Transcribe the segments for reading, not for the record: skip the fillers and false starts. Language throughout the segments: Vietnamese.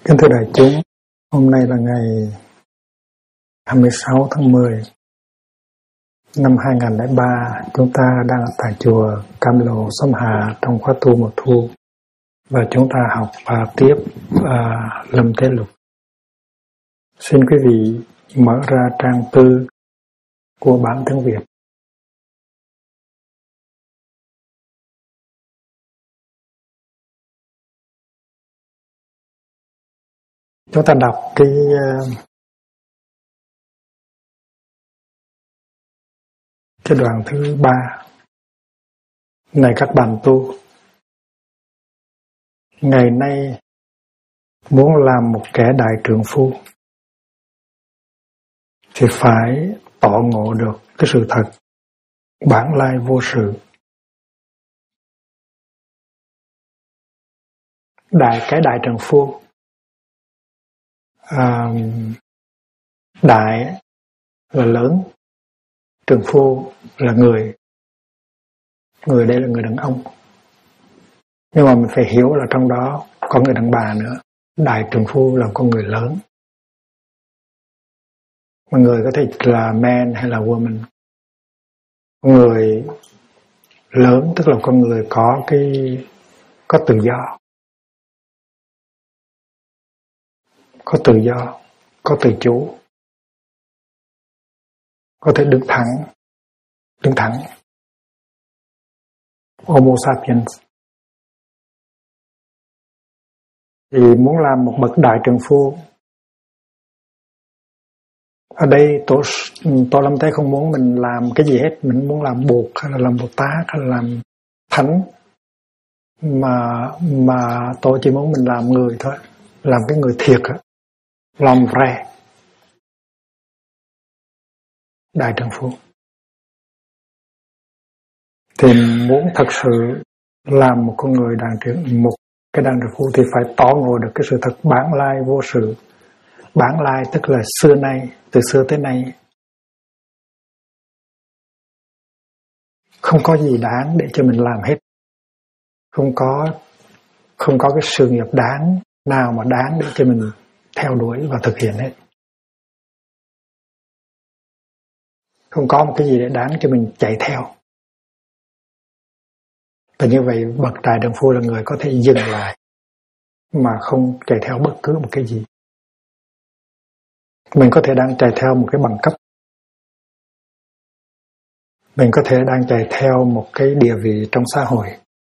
Kính thưa đại chúng, hôm nay là ngày 26 tháng 10 năm 2003. Chúng ta đang ở tại chùa Cam Lộ, Xóm Hà trong khóa tu mùa thu, và chúng ta học tiếp Lâm Thế Lục. Xin quý vị mở ra trang tư của bản tiếng Việt. Chúng ta đọc cái đoạn thứ 3. Này các bạn tu, ngày nay muốn làm một kẻ đại trượng phu thì phải tỏ ngộ được cái sự thật bản lai vô sự. Cái đại trượng phu, đại là lớn, trượng phu là người đây là người đàn ông, nhưng mà mình phải hiểu là trong đó có người đàn bà nữa. Đại trượng phu là con người lớn, mà người có thể là man hay là woman. Người lớn tức là con người có tự do, có tự chủ, có thể đứng thẳng. Homo sapiens. Thì muốn làm một bậc đại trượng phu, ở đây Tổ Lâm Tế không muốn mình làm cái gì hết. Mình muốn làm Bụt hay là làm Bồ Tát hay là làm Thánh, mà tôi chỉ muốn mình làm người thôi, làm cái người thiệt, làm vrai, đại trượng phu. Thì muốn thật sự làm một con người một cái đại trượng phu thì phải tỏ ngộ được cái sự thật bản lai vô sự. Bản lai tức là xưa nay, từ xưa tới nay không có gì đáng để cho mình làm hết. Không có cái sự nghiệp đáng nào mà đáng để cho mình theo đuổi và thực hiện hết. Không có một cái gì để đáng cho mình chạy theo. Và như vậy bậc đại trượng phu là người có thể dừng lại mà không chạy theo bất cứ một cái gì. Mình có thể đang chạy theo một cái bằng cấp, mình có thể đang chạy theo một cái địa vị trong xã hội,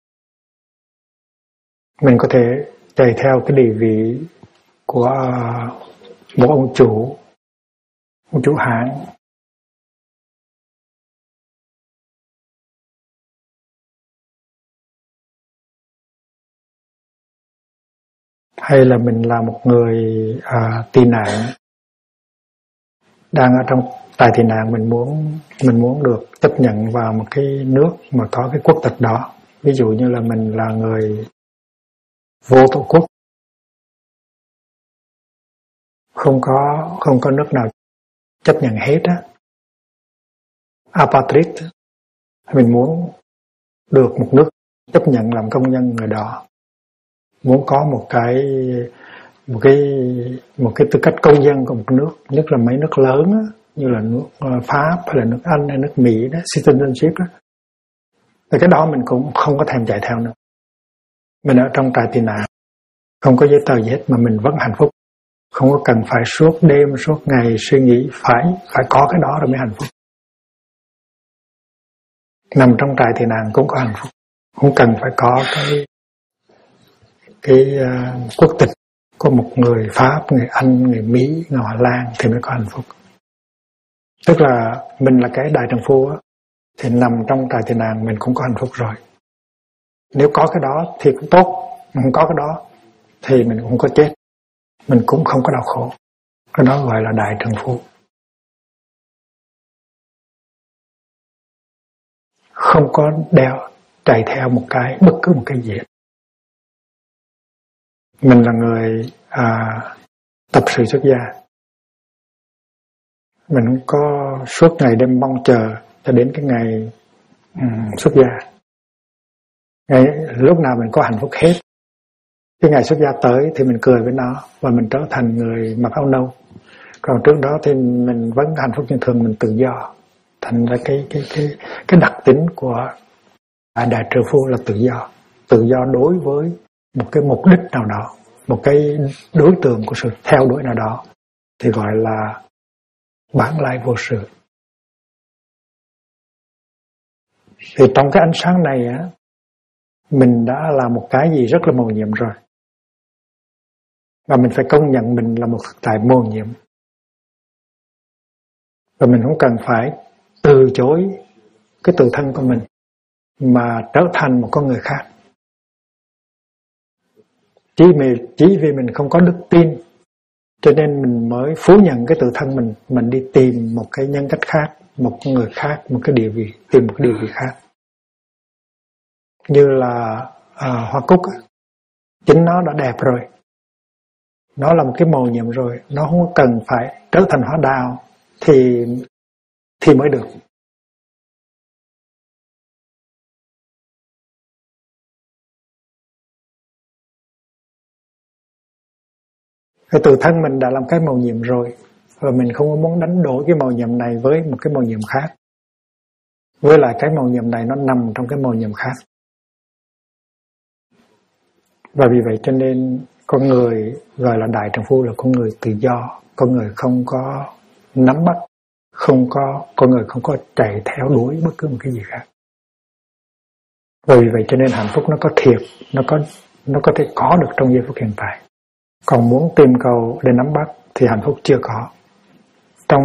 mình có thể chạy theo cái địa vị của một ông chủ hãng, hay là mình là một người tị nạn, đang ở trong tại tị nạn. Mình muốn được chấp nhận vào một cái nước mà có cái quốc tịch đó. Ví dụ như là mình là người vô tổ quốc, không có nước nào chấp nhận hết á, apartheid. Mình muốn được một nước chấp nhận làm công dân người đó, muốn có một cái tư cách công dân của một nước, nhất là mấy nước lớn á, như là nước Pháp hay là nước Anh hay nước Mỹ đó, citizenship đó. Thì cái đó mình cũng không có thèm chạy theo nữa. Mình ở trong trại tị nạn, không có giấy tờ gì hết mà mình vẫn hạnh phúc. Không có cần phải suốt đêm suốt ngày suy nghĩ phải có cái đó rồi mới hạnh phúc. Nằm trong trại tị nạn cũng có hạnh phúc, không cần phải có cái quốc tịch của một người Pháp, người Anh, người Mỹ, người Hà Lan thì mới có hạnh phúc. Tức là mình là cái đại trượng phu á, thì nằm trong trại tị nạn mình cũng có hạnh phúc rồi. Nếu có cái đó thì cũng tốt, mà không có cái đó thì mình cũng có chết, mình cũng không có đau khổ. Cái đó gọi là đại trượng phu. Không có chạy theo bất cứ một cái gì. Mình là người tập sự xuất gia. Mình không có suốt ngày đêm mong chờ cho đến cái ngày xuất gia. Lúc nào mình có hạnh phúc hết. Cái ngày xuất gia tới thì mình cười với nó và mình trở thành người mặc áo nâu. Còn trước đó thì mình vẫn hạnh phúc như thường, mình tự do. Thành ra cái đặc tính của Đại Trợ Phu là tự do đối với một cái mục đích nào đó, một cái đối tượng của sự theo đuổi nào đó, thì gọi là bản lai vô sự. Thì trong cái ánh sáng này á, mình đã là một cái gì rất là mầu nhiệm rồi, và mình phải công nhận mình là một thực tại mầu nhiệm, và mình không cần phải từ chối cái tự thân của mình mà trở thành một con người khác. Chỉ vì mình không có đức tin cho nên mình mới phủ nhận cái tự thân mình đi tìm một cái nhân cách khác, một con người khác, một cái địa vị, tìm một cái địa vị khác. Như là hoa cúc á, chính nó đã đẹp rồi, nó là một cái màu nhiệm rồi, nó không cần phải trở thành hoa đào thì mới được. Cái tự thân mình đã làm cái màu nhiệm rồi, và mình không có muốn đánh đổi cái màu nhiệm này với một cái màu nhiệm khác. Với lại cái màu nhiệm này nó nằm trong cái màu nhiệm khác. Và vì vậy cho nên con người gọi là Đại Tràng Phu là con người tự do, con người không có nắm bắt, con người không có chạy theo đuổi bất cứ một cái gì khác. Và vì vậy cho nên hạnh phúc nó có thiệt, nó có thể có được trong giây phút hiện tại. Còn muốn tìm cầu để nắm bắt thì hạnh phúc chưa có. Trong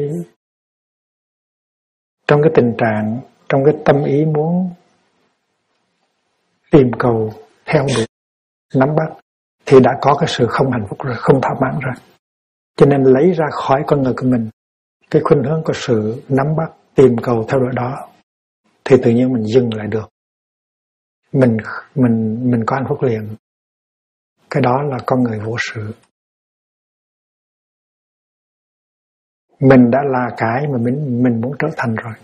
cái tình trạng, trong cái tâm ý muốn tìm cầu, theo đuổi, nắm bắt thì đã có cái sự không hạnh phúc rồi, không thỏa mãn rồi. Cho nên lấy ra khỏi con người của mình cái khuynh hướng của sự nắm bắt, tìm cầu theo đuổi đó, thì tự nhiên mình dừng lại được. Mình có hạnh phúc liền. Cái đó là con người vô sự. Mình đã là cái mà mình muốn trở thành rồi.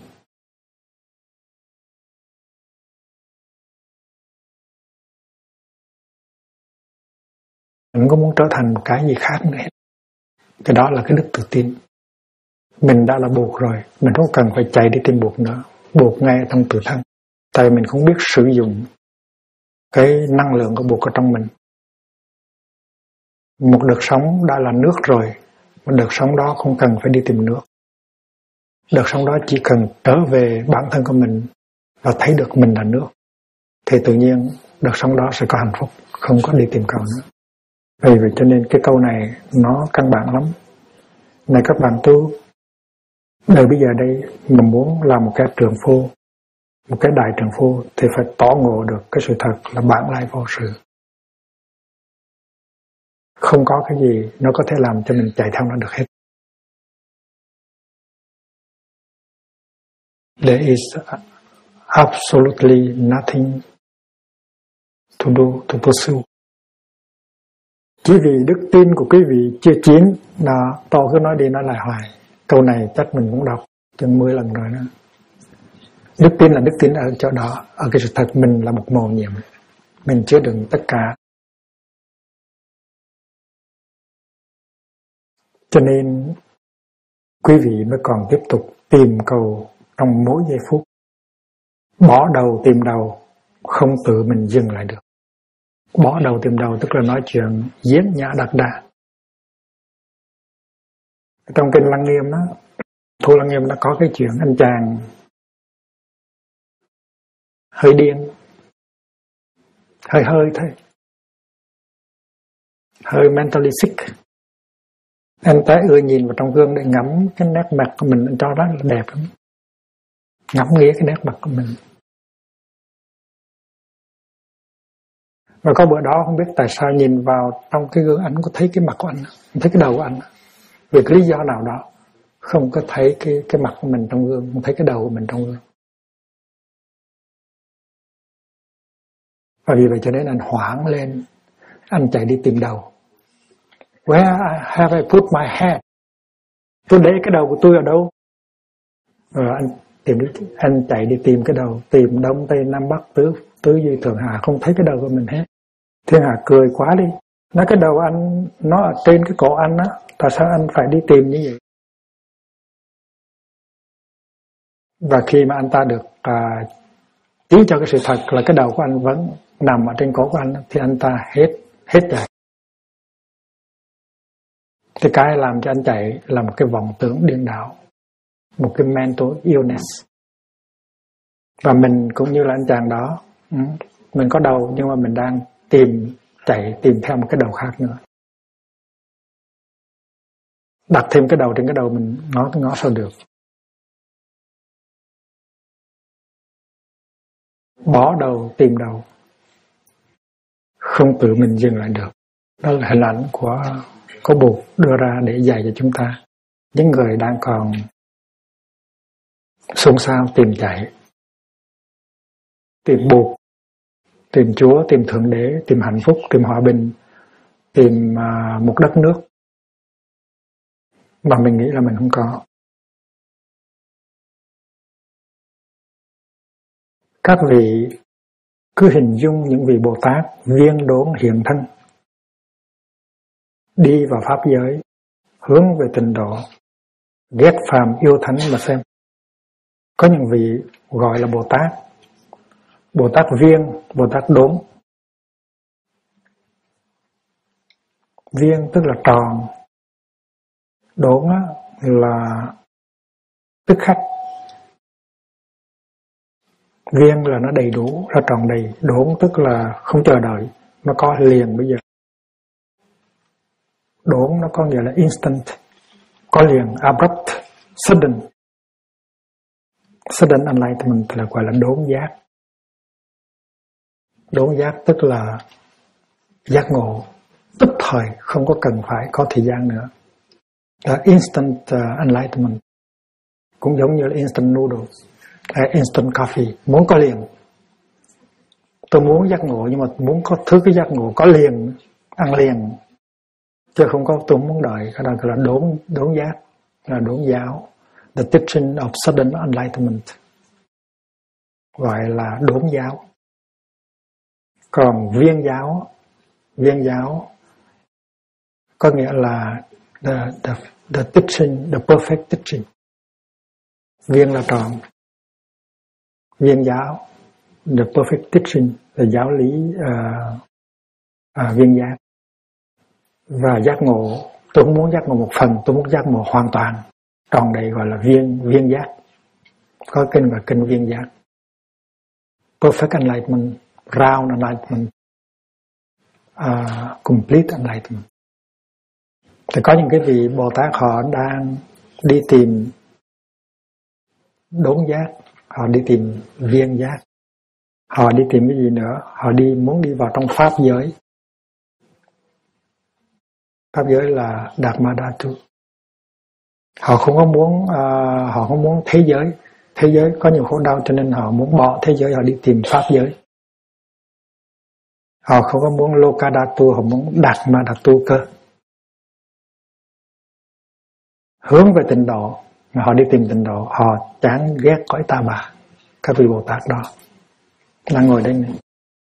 Mình không có muốn trở thành một cái gì khác nữa hết. Cái đó là cái đức tự tin. Mình đã là buộc rồi, mình không cần phải chạy đi tìm buộc nữa. Buộc ngay trong tự thân. Tại mình không biết sử dụng cái năng lượng của buộc ở trong mình. Một đợt sóng đã là nước rồi, một đợt sóng đó không cần phải đi tìm nước. Đợt sóng đó chỉ cần trở về bản thân của mình và thấy được mình là nước, thì tự nhiên đợt sóng đó sẽ có hạnh phúc, không có đi tìm cầu nữa. Vì vậy cho nên cái câu này nó căn bản lắm. Này các bạn tu, đời bây giờ đây mà muốn làm một cái trường phu, một cái đại trường phu thì phải tỏ ngộ được cái sự thật là bản lai vô sự. Không có cái gì nó có thể làm cho mình chạy theo nó được hết. There is absolutely nothing to do, to pursue. Chỉ vì đức tin của quý vị chưa chín, đó, tôi cứ nói đi nói lại hoài. Câu này chắc mình cũng đọc chừng 10 lần rồi đó. Đức tin là đức tin ở chỗ đó, ở cái sự thật mình là một mầu nhiệm, mình chứa đựng tất cả. Cho nên quý vị mới còn tiếp tục tìm cầu trong mỗi giây phút. Bỏ đầu tìm đầu, không tự mình dừng lại được. Bỏ đầu tìm đầu tức là nói chuyện diễn nhã đặc đà. Trong kinh Lăng Nghiêm đó, Thu Lăng Nghiêm nó có cái chuyện anh chàng hơi điên, hơi thôi, hơi mentally sick. Anh ta ưa nhìn vào trong gương để ngắm cái nét mặt của mình, anh cho đó là đẹp lắm. Ngắm nghía cái nét mặt của mình. Và có bữa đó không biết tại sao nhìn vào trong cái gương ảnh có thấy cái mặt của anh, thấy cái đầu của anh. Vì cái lý do nào đó không có thấy cái mặt của mình trong gương, không thấy cái đầu của mình trong gương. Và vì vậy cho nên anh hoảng lên, anh chạy đi tìm đầu. Where have I put my head? Tôi để cái đầu của tôi ở đâu? Rồi anh chạy đi tìm cái đầu, tìm đông tây nam bắc tứ duy thượng hạ, không thấy cái đầu của mình hết. Thiên Hạ cười quá đi, nói cái đầu anh nó ở trên cái cổ anh á, tại sao anh phải đi tìm như vậy? Và khi mà anh ta được chỉ cho cái sự thật là cái đầu của anh vẫn nằm ở trên cổ của anh, thì anh ta hết chạy. Thì cái làm cho anh chạy là một cái vọng tưởng điên đảo, một cái mental illness. Và mình cũng như là anh chàng đó, mình có đầu nhưng mà mình đang tìm theo một cái đầu khác nữa. Đặt thêm cái đầu trên cái đầu mình, ngó sao được. Bỏ đầu tìm đầu, không tự mình dừng lại được. Đó là hình ảnh của Bụt đưa ra để dạy cho chúng ta, những người đang còn xôn xao tìm chạy, tìm Bụt, tìm Chúa, tìm Thượng Đế, tìm hạnh phúc, tìm hòa bình, tìm một đất nước mà mình nghĩ là mình không có. Các vị cứ hình dung những vị Bồ Tát viên đốn hiện thân, đi vào pháp giới, hướng về tịnh độ, ghét phàm yêu thánh mà xem. Có những vị gọi là Bồ Tát viên, Bồ Tát đốn. Viên tức là tròn, đốn là tức khắc. Viên là nó đầy đủ, nó tròn đầy. Đốn tức là không chờ đợi, nó có liền bây giờ. Đốn nó có nghĩa là instant, có liền, abrupt, sudden. Sudden enlightenment là gọi là đốn giác. Đốn giác tức là giác ngộ tức thời, không có cần phải có thời gian nữa. Instant enlightenment cũng giống như là instant noodles, instant coffee, muốn có liền. Tôi muốn giác ngộ nhưng mà muốn có thứ cái giác ngộ có liền, ăn liền, chứ không có tôi muốn đợi. Cái đó là đốn giác, là đốn giáo. The teaching of sudden enlightenment gọi là đốn giáo. Còn viên giáo có nghĩa là the teaching, the perfect teaching. Viên là tròn, viên giáo, the perfect teaching là giáo lý viên giác. Và giác ngộ, tôi không muốn giác ngộ một phần, tôi muốn giác ngộ hoàn toàn, tròn đầy, gọi là viên giác. Có kinh và kinh viên giác. Perfect enlightenment, round enlightenment, complete enlightenment. Thì có những cái vị Bồ Tát họ đang đi tìm đốn giác, họ đi tìm viên giác, họ đi tìm cái gì nữa, họ muốn đi vào trong pháp giới. Pháp giới là Dharma Dhatu. Họ không muốn thế giới. Thế giới có nhiều khổ đau cho nên họ muốn bỏ thế giới, họ đi tìm pháp giới. Họ không có muốn Lokadhatu, họ muốn Dharma Dhatu cơ. Hướng về tịnh độ, mà họ đi tìm tịnh độ, họ chán ghét cõi ta bà. Các vị Bồ Tát đó đang ngồi đây này.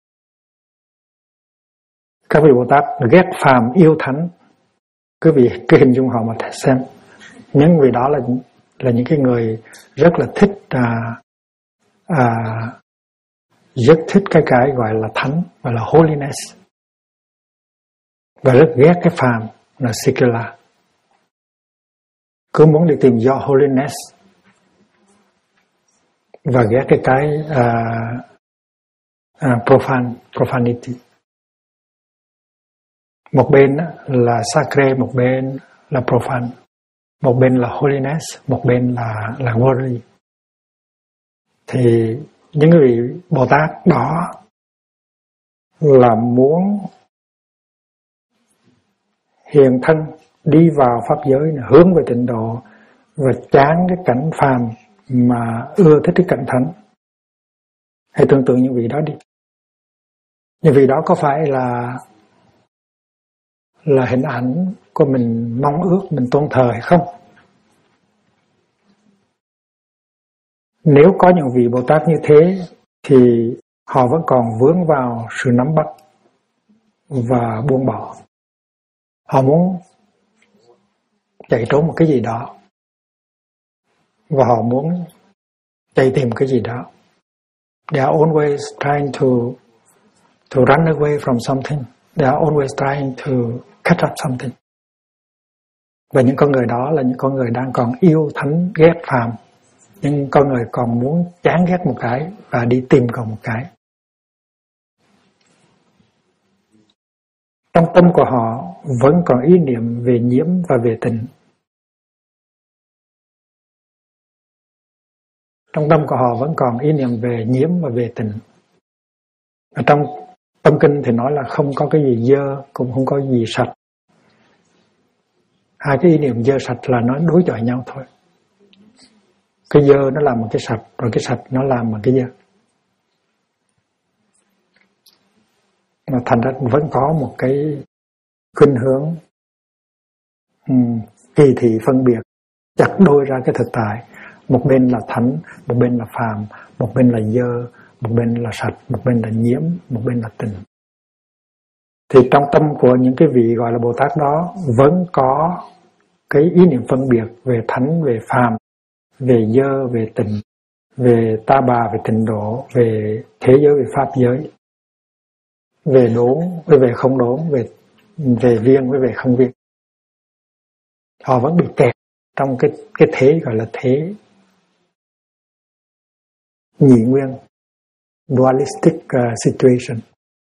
Các vị Bồ Tát ghét phàm yêu thánh. Quý vị cứ hình dung họ mà xem. Những vị đó là những cái người rất là thích rất thích cái gọi là thánh, gọi là holiness, và rất ghét cái phàm là secular. Cứ muốn đi tìm do holiness và ghét cái profanity. Một bên là sacred, một bên là profane. Một bên là holiness, một bên là worldly. Thì những người Bồ Tát đó là muốn hiện thân đi vào pháp giới này, hướng về tịnh độ và chán cái cảnh phàm mà ưa thích cái cảnh thánh. Hãy tưởng tượng những vị đó đi. Những vị đó có phải là hình ảnh của mình mong ước, mình tôn thờ hay không? Nếu có những vị Bồ Tát như thế thì họ vẫn còn vướng vào sự nắm bắt và buông bỏ. Họ muốn chạy trốn một cái gì đó, và họ muốn chạy tìm cái gì đó. They are always trying to run away from something. They are always trying to catch up something. Và những con người đó là những con người đang còn yêu thánh ghét phàm. Nhưng con người còn muốn chán ghét một cái và đi tìm cầu một cái. Trong tâm của họ vẫn còn ý niệm về nhiễm và về tình. Trong tâm của họ vẫn còn ý niệm về nhiễm và về tình. Ở trong tâm kinh thì nói là không có cái gì dơ, cũng không có gì sạch. Hai cái ý niệm dơ sạch là nó đối chọi nhau thôi. Cái dơ nó làm một cái sạch, rồi cái sạch nó làm một cái dơ. Mà thành ra vẫn có một cái khuynh hướng kỳ thị phân biệt, chặt đôi ra cái thực tại. Một bên là thánh, một bên là phàm, một bên là dơ, một bên là sạch, một bên là nhiễm, một bên là tình. Thì trong tâm của những cái vị gọi là Bồ Tát đó vẫn có cái ý niệm phân biệt về thánh, về phàm, về dơ, về tình, về ta bà, về tịnh độ, về thế giới, về pháp giới, về đốn, về không đốn, về viên, về không viên. Họ vẫn bị kẹt trong cái thế gọi là thế nhị nguyên, dualistic situation.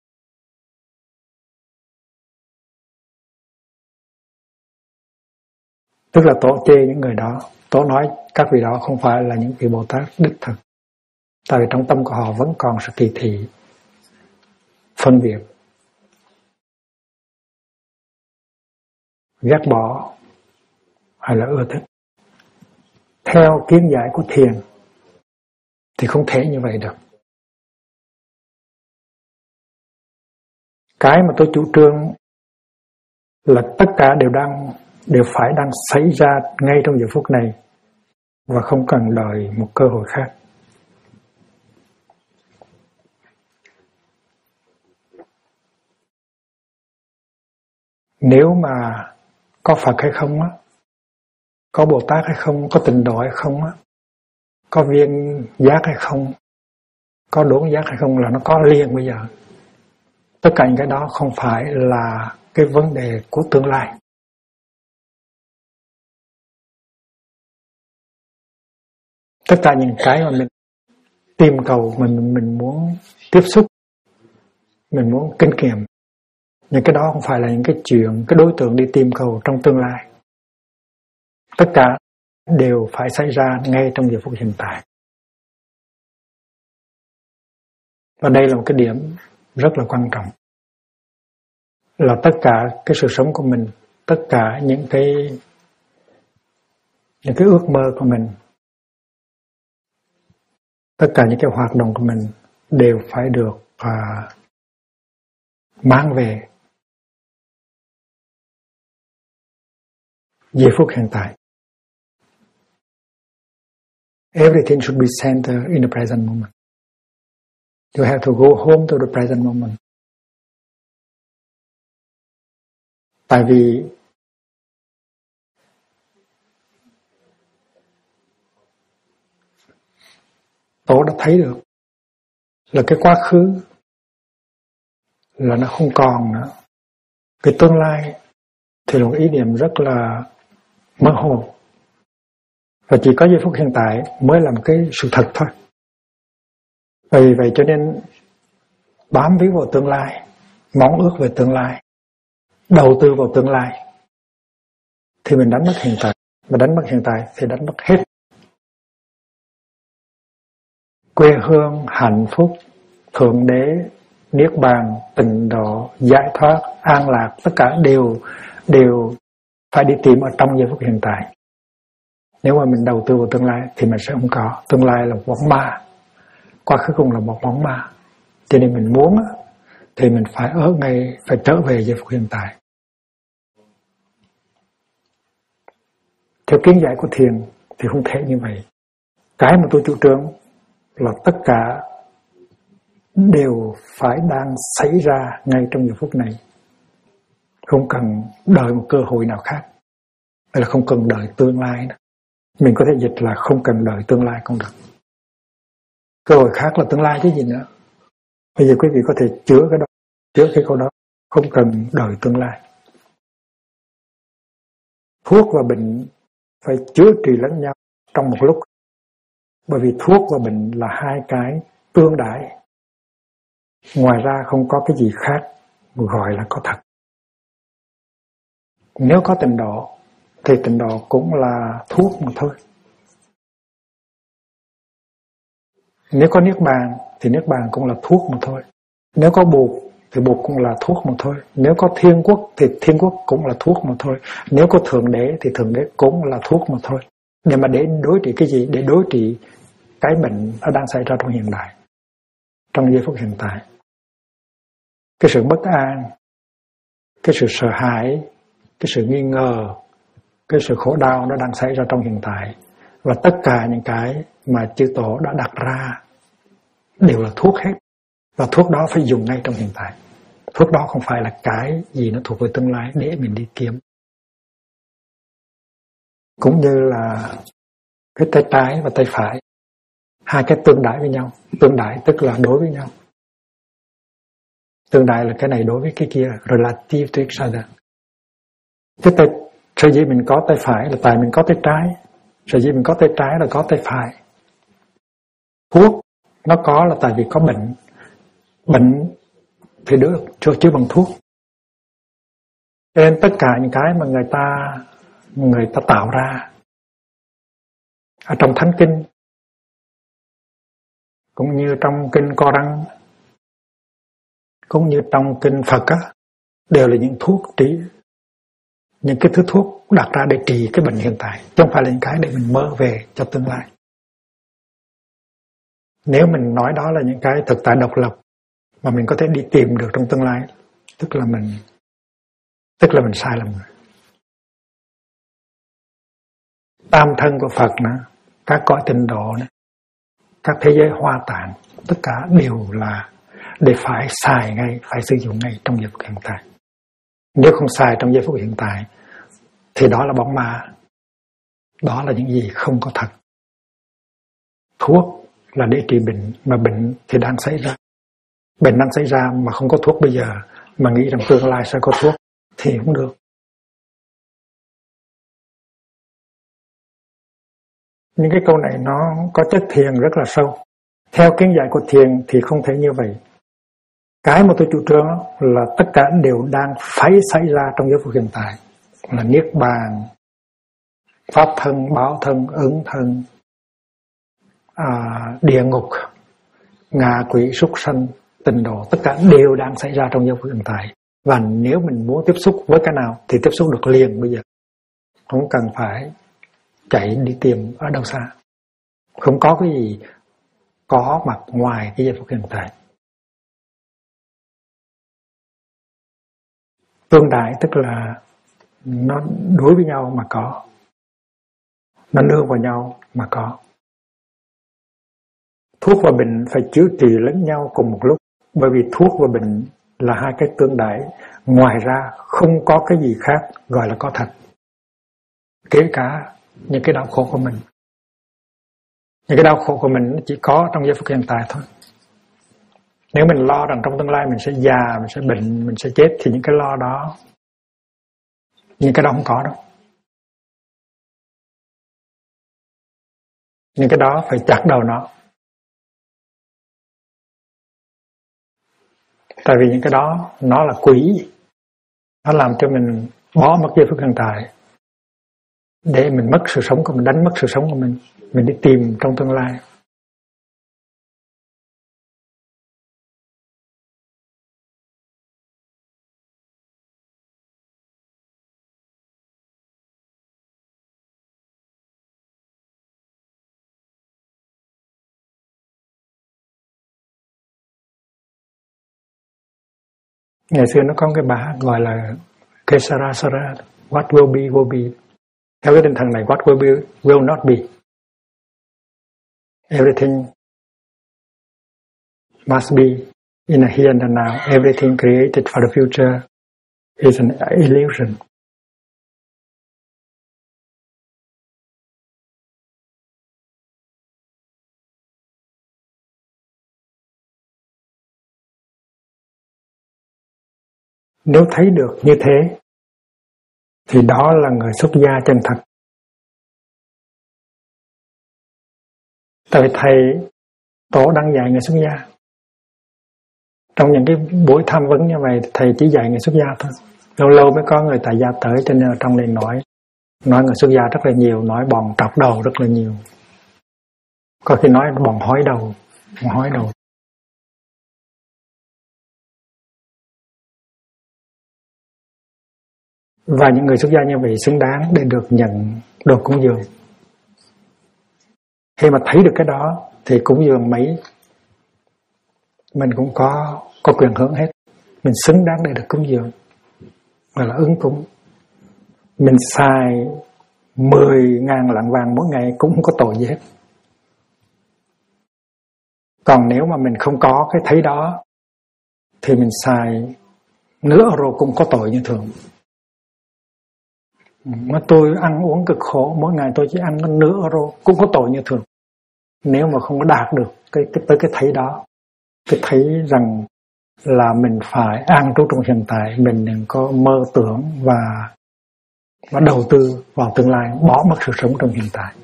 Tức là Tổ chê những người đó. Tổ nói các vị đó không phải là những vị Bồ Tát đích thực. Tại vì trong tâm của họ vẫn còn sự kỳ thị, phân biệt, ghét bỏ hay là ưa thích. Theo kiến giải của thiền thì không thể như vậy được. Cái mà tôi chủ trương là tất cả đều phải đang xảy ra ngay trong giờ phút này và không cần đợi một cơ hội khác. Nếu mà có Phật hay không á, có Bồ Tát hay không, có tịnh độ hay không á, có viên giác hay không, có đốn giác hay không là nó có liền bây giờ. Tất cả những cái đó không phải là cái vấn đề của tương lai. Tất cả những cái mà mình tìm cầu, mình muốn tiếp xúc, mình muốn kinh nghiệm, những cái đó không phải là những cái chuyện, cái đối tượng đi tìm cầu trong tương lai. Tất cả đều phải xảy ra ngay trong giờ phút hiện tại. Và đây là một cái điểm rất là quan trọng. Là tất cả cái sự sống của mình, tất cả những cái ước mơ của mình, tất cả những cái hoạt động của mình đều phải được mang về giây phút hiện tại. Everything should be centered in the present moment. You have to go home to the present moment. Tại vì Tổ đã thấy được là cái quá khứ là nó không còn nữa. Cái tương lai thì là một ý niệm rất là mơ hồ. Và chỉ có giây phút hiện tại mới là một cái sự thật thôi. Vì vậy cho nên bám víu vào tương lai, mong ước về tương lai, đầu tư vào tương lai thì mình đánh mất hiện tại. Mà đánh mất hiện tại thì đánh mất hết. Quê hương, hạnh phúc, thượng đế, niết bàn, tịnh độ, giải thoát, an lạc, tất cả đều phải đi tìm ở trong giây phút hiện tại. Nếu mà mình đầu tư vào tương lai thì mình sẽ không có. Tương lai là một bóng ma, quá khứ cũng là một bóng ma. Cho nên mình muốn thì mình phải ở ngay, phải trở về giây phút hiện tại. Theo kiến giải của thiền thì không thể như vậy. Cái mà tôi chủ trương là tất cả đều phải đang xảy ra ngay trong giờ phút này không cần đợi một cơ hội nào khác, hay là không cần đợi tương lai nữa. Mình có thể dịch là không cần đợi tương lai cũng được. Cơ hội khác là tương lai chứ gì nữa. Bây giờ quý vị có thể chữa cái đó, chữa cái câu đó, không cần đợi tương lai. Thuốc và bệnh phải chữa trị lẫn nhau trong một lúc. Bởi vì thuốc và bệnh là hai cái tương đãi. Ngoài ra không có cái gì khác gọi là có thật. Nếu có tịnh độ thì tịnh độ cũng là thuốc mà thôi. Nếu có niết bàn thì niết bàn cũng là thuốc mà thôi. Nếu có Bụt thì Bụt cũng là thuốc mà thôi. Nếu có thiên quốc thì thiên quốc cũng là thuốc mà thôi. Nếu có thượng đế thì thượng đế cũng là thuốc mà thôi. Nhưng mà để đối trị cái gì? Để đối trị cái bệnh nó đang xảy ra trong hiện đại, trong giây phút hiện tại. Cái sự bất an, cái sự sợ hãi, cái sự nghi ngờ, cái sự khổ đau nó đang xảy ra trong hiện tại. Và tất cả những cái mà chư tổ đã đặt ra đều là thuốc hết. Và thuốc đó phải dùng ngay trong hiện tại. Thuốc đó không phải là cái gì nó thuộc về tương lai để mình đi kiếm. Cũng như là cái tay trái và tay phải, hai cái tương đãi với nhau. Tương đãi tức là đối với nhau. Tương đãi là cái này đối với cái kia, relative to each other. Cái tay, sở dĩ mình có tay phải là tại mình có tay trái. Sở dĩ mình có tay trái là có tay phải. Thuốc nó có là tại vì có bệnh. Bệnh thì được chữa bằng thuốc. Nên tất cả những cái mà người ta tạo ra ở trong thánh kinh, cũng như trong kinh Koran, cũng như trong kinh Phật á, đều là những thuốc trị, những cái thứ thuốc đặt ra để trị cái bệnh hiện tại, chứ không phải là những cái để mình mơ về cho tương lai. Nếu mình nói đó là những cái thực tại độc lập mà mình có thể đi tìm được trong tương lai, tức là mình sai lầm rồi. Tam thân của Phật nữa, các cõi tịnh độ nữa, các thế giới hoa tạng, tất cả đều là để phải xài ngay, phải sử dụng ngay trong giây phút hiện tại. Nếu không xài trong giây phút hiện tại thì đó là bóng ma, đó là những gì không có thật. Thuốc là để trị bệnh, mà bệnh thì đang xảy ra. Bệnh đang xảy ra mà không có thuốc bây giờ, mà nghĩ rằng tương lai sẽ có thuốc thì không được. Những cái câu này nó có chất thiền rất là sâu. Theo kiến giải của thiền thì không thể như vậy. Cái mà tôi chủ trương là tất cả đều đang phải xảy ra trong giây phút hiện tại. Là niết bàn, pháp thân, báo thân, ứng thân, địa ngục, ngạ quỷ, súc sanh, tịnh độ, tất cả đều đang xảy ra trong giây phút hiện tại. Và nếu mình muốn tiếp xúc với cái nào thì tiếp xúc được liền bây giờ. Không cần phải chạy đi tìm ở đâu xa. Không có cái gì có mặt ngoài cái giây phút hiện tại. Tương đại tức là nó đối với nhau mà có, nó nương vào nhau mà có. Thuốc và bệnh phải chữa trị lẫn nhau cùng một lúc, bởi vì thuốc và bệnh là hai cái tương đại. Ngoài ra không có cái gì khác gọi là có thật, kể cả những cái đau khổ của mình. Những cái đau khổ của mình chỉ có trong giây phút hiện tại thôi. Nếu mình lo rằng trong tương lai mình sẽ già, mình sẽ bệnh, mình sẽ chết, thì những cái lo đó, những cái đó không có đâu. Những cái đó phải chặt đầu nó. Tại vì những cái đó nó là quỷ, nó làm cho mình bỏ mất giây phút hiện tại, để mình mất sự sống của mình, đánh mất sự sống của mình đi tìm trong tương lai. Ngày xưa nó có cái bài gọi là Kesara Sara, what will be will be. Theo cái tinh thần này, what will be will not be. Everything must be in a here and now. Everything created for the future is an illusion. Nếu thấy được như thế thì đó là người xuất gia chân thật. Tại vì thầy tổ đang dạy người xuất gia. Trong những cái buổi tham vấn như vậy thầy chỉ dạy người xuất gia thôi. Lâu lâu mới có người tại gia tới, cho nên ở trong này nói người xuất gia rất là nhiều, nói bòn trọc đầu rất là nhiều. Có khi nói bòn hói đầu. Và những người xuất gia như vậy xứng đáng để được nhận đồ cúng dường. Khi mà thấy được cái đó thì cúng dường mấy mình cũng có quyền hưởng hết. Mình xứng đáng để được cúng dường, gọi là ứng cúng. Mình xài 10.000 lạng vàng mỗi ngày cũng không có tội gì hết. Còn nếu mà mình không có cái thấy đó thì mình xài nửa euro cũng có tội như thường. Mà tôi ăn uống cực khổ, mỗi ngày tôi chỉ ăn có nửa euro cũng có tội như thường. Nếu mà không có đạt được tới cái thấy đó, cái thấy rằng là mình phải an trú trong hiện tại, mình đừng có mơ tưởng và đầu tư vào tương lai, bỏ mất sự sống trong hiện tại.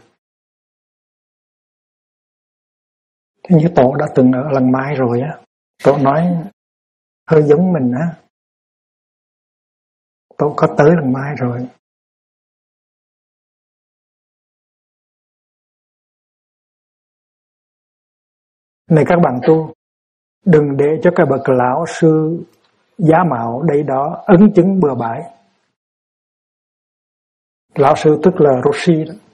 Thế như Tổ đã từng ở Lần Mai rồi á, Tổ nói hơi giống mình á. Tổ có tới Lần Mai rồi. Này các bạn tu, đừng để cho các bậc lão sư giả mạo đây đó ấn chứng bừa bãi. Lão sư tức là Roshi đó.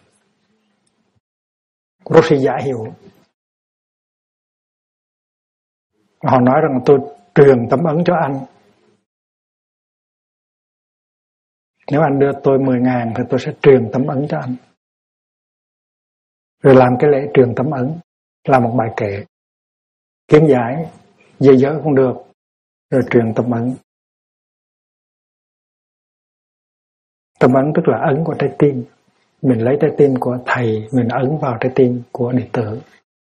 Roshi giả hiệu. Họ nói rằng tôi truyền tấm ấn cho anh. Nếu anh đưa tôi 10.000 thì tôi sẽ truyền tấm ấn cho anh. Rồi làm cái lễ truyền tấm ấn, làm một bài kệ, kiến giải, dễ dỡ cũng được, rồi truyền tấm ấn. Tấm ấn tức là ấn của trái tim. Mình lấy trái tim của thầy, mình ấn vào trái tim của đệ tử.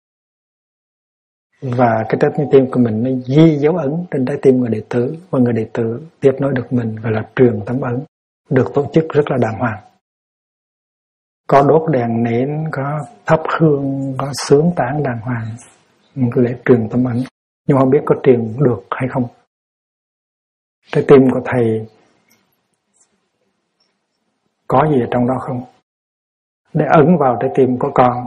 Và cái trái tim của mình nó ghi dấu ấn trên trái tim người đệ tử, và người đệ tử tiếp nối được mình, gọi là truyền tấm ấn, được tổ chức rất là đàng hoàng. Có đốt đèn nến, có thắp hương, có xướng tán đàng hoàng, một cái lễ truyền tấm ấn. Nhưng không biết có truyền được hay không. Trái tim của thầy có gì ở trong đó không? Để ấn vào trái tim của con.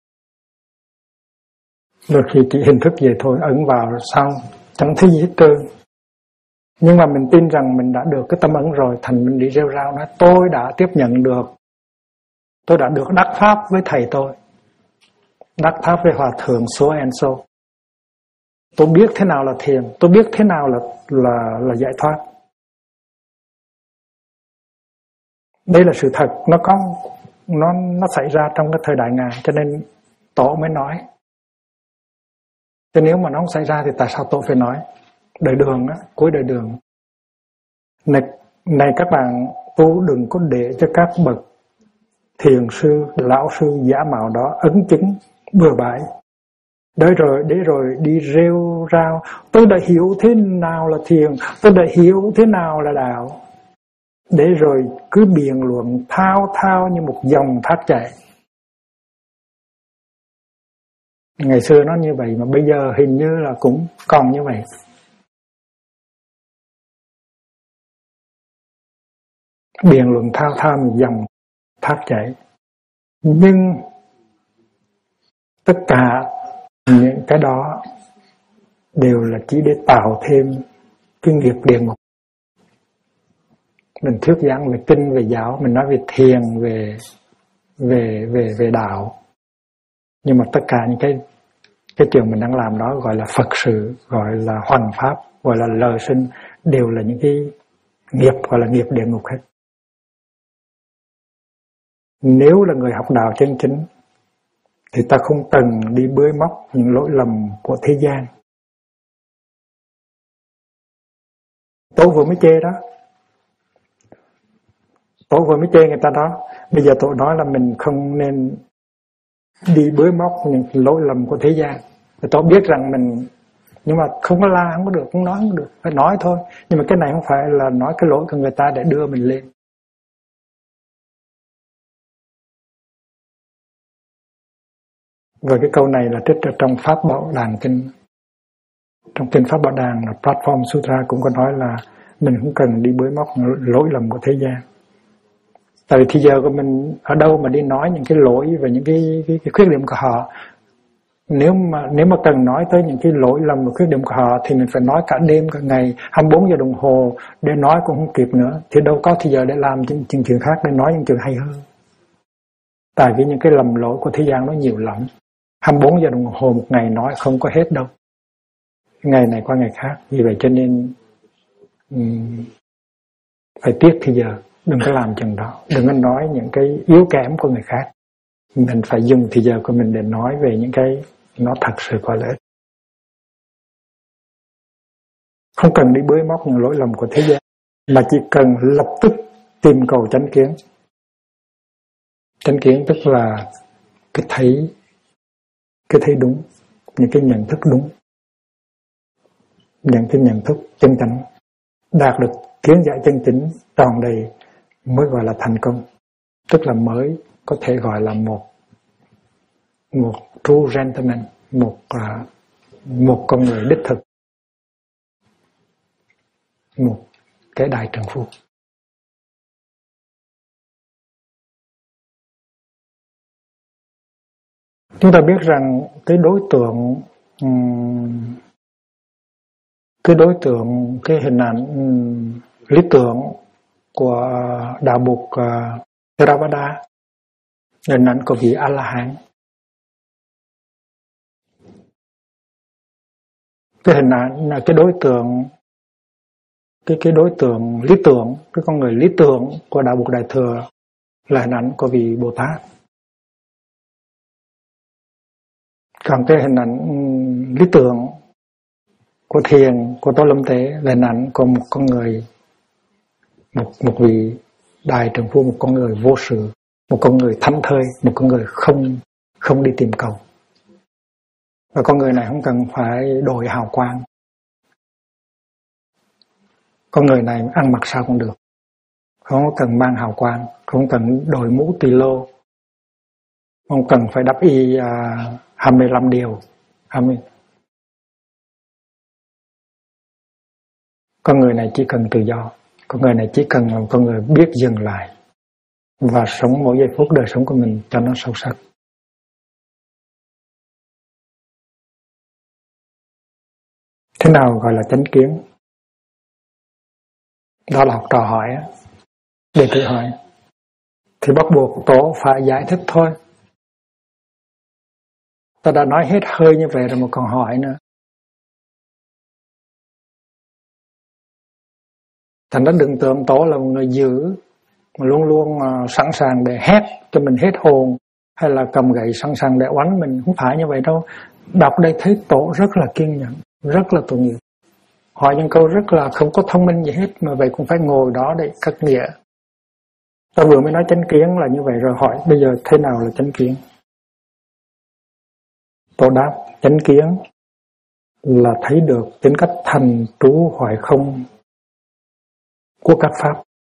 Đôi khi chỉ hình thức vậy thôi, ấn vào rồi xong, chẳng thấy gì hết trơn. Nhưng mà mình tin rằng mình đã được cái tâm ấn rồi, thành mình đi rêu rao nói tôi đã tiếp nhận được. Tôi đã được đắc pháp với thầy tôi. Đắc pháp với Hòa Thượng So and So. Tôi biết thế nào là thiền, tôi biết thế nào là giải thoát. Đây là sự thật, nó xảy ra trong cái thời đại Ngài, cho nên Tổ mới nói. Chứ nếu mà nó không xảy ra thì tại sao Tổ phải nói? Đời đường á, cuối đời đường. Này các bạn tu đừng có để cho các bậc thiền sư, lão sư giả mạo đó ấn chứng bừa bãi. Để rồi đi rêu rao, tôi đã hiểu thế nào là thiền, tôi đã hiểu thế nào là đạo. Để rồi cứ biện luận thao như một dòng thác chảy. Ngày xưa nó như vậy mà bây giờ hình như là cũng còn như vậy. Biện luận thao một dòng thác chảy. Nhưng tất cả những cái đó đều là chỉ để tạo thêm cái nghiệp địa ngục. Mình thuyết giảng về kinh, về giáo, mình nói về thiền, về đạo. Nhưng mà tất cả những cái chuyện mình đang làm đó gọi là Phật sự, gọi là hoằng pháp, gọi là lời sinh, đều là những cái nghiệp gọi là nghiệp địa ngục hết. Nếu là người học đạo chân chính thì ta không cần đi bới móc những lỗi lầm của thế gian. Tổ vừa mới chê đó, tổ vừa mới chê người ta đó. Bây giờ tổ nói là mình không nên đi bới móc những lỗi lầm của thế gian. Tổ biết rằng mình, nhưng mà không có la không có được, không nói không được, phải nói thôi. Nhưng mà cái này không phải là nói cái lỗi của người ta để đưa mình lên. Và cái câu này là trích ở trong Pháp Bảo Đàn Kinh. Trong kinh Pháp Bảo Đàn là Platform Sutra cũng có nói là mình không cần đi bới móc lỗi lầm của thế gian. Tại vì thì giờ của mình ở đâu mà đi nói những cái lỗi và những cái khuyết điểm của họ. Nếu mà cần nói tới những cái lỗi lầm và khuyết điểm của họ thì mình phải nói cả đêm cả ngày 24 giờ đồng hồ để nói cũng không kịp nữa. Thì đâu có thì giờ để làm những chuyện khác, để nói những chuyện hay hơn. Tại vì những cái lầm lỗi của thế gian nó nhiều lắm. 24 giờ đồng hồ một ngày nói không có hết đâu. Ngày này qua ngày khác. Vì vậy cho nên phải tiếc thì giờ. Đừng có làm chừng đó. Đừng có nói những cái yếu kém của người khác. Mình phải dùng thì giờ của mình để nói về những cái nó thật sự có lợi. Không cần đi bới móc những lỗi lầm của thế gian, mà chỉ cần lập tức tìm cầu chánh kiến. Chánh kiến tức là cái thấy đúng, những cái nhận thức đúng, những cái nhận thức chân chánh, đạt được kiến giải chân chính tròn đầy mới gọi là thành công. Tức là mới có thể gọi là một true gentleman, một con người đích thực, một cái đại trượng phu. Chúng ta biết rằng cái cái hình ảnh lý tưởng của đạo Bụt Theravada, hình ảnh của vị A-la-hán. Cái hình ảnh là cái đối tượng lý tưởng, cái con người lý tưởng của đạo Bụt Đại Thừa là hình ảnh của vị Bồ Tát. Còn cái hình ảnh lý tưởng của thiền, của Tô Lâm Tế là hình ảnh của một con người, một vị đại trượng phu, một con người vô sự, một con người thảnh thơi, một con người không đi tìm cầu. Và con người này không cần phải đổi hào quang. Con người này ăn mặc sao cũng được, không cần mang hào quang, không cần đội mũ tỳ lô, không cần phải đắp y 25 điều. Con người này chỉ cần tự do. Con người này chỉ cần là một con người biết dừng lại và sống mỗi giây phút đời sống của mình cho nó sâu sắc. Thế nào gọi là chánh kiến? Đó là học trò hỏi, đệ tử hỏi. Thì bắt buộc tổ phải giải thích thôi. Ta đã nói hết hơi như vậy rồi mà còn hỏi nữa. Thành ra đừng tưởng tổ là một người dữ, mà luôn luôn sẵn sàng để hét cho mình hết hồn, hay là cầm gậy sẵn sàng để oánh mình. Không phải như vậy đâu. Đọc đây thấy tổ rất là kiên nhẫn, rất là tội nghiệp. Hỏi những câu rất là không có thông minh gì hết, mà vậy cũng phải ngồi đó để cắt nghĩa. Ta vừa mới nói chánh kiến là như vậy rồi, hỏi bây giờ thế nào là chánh kiến? Tổ đáp, chánh kiến là thấy được tính cách thành trú hoại không của các pháp.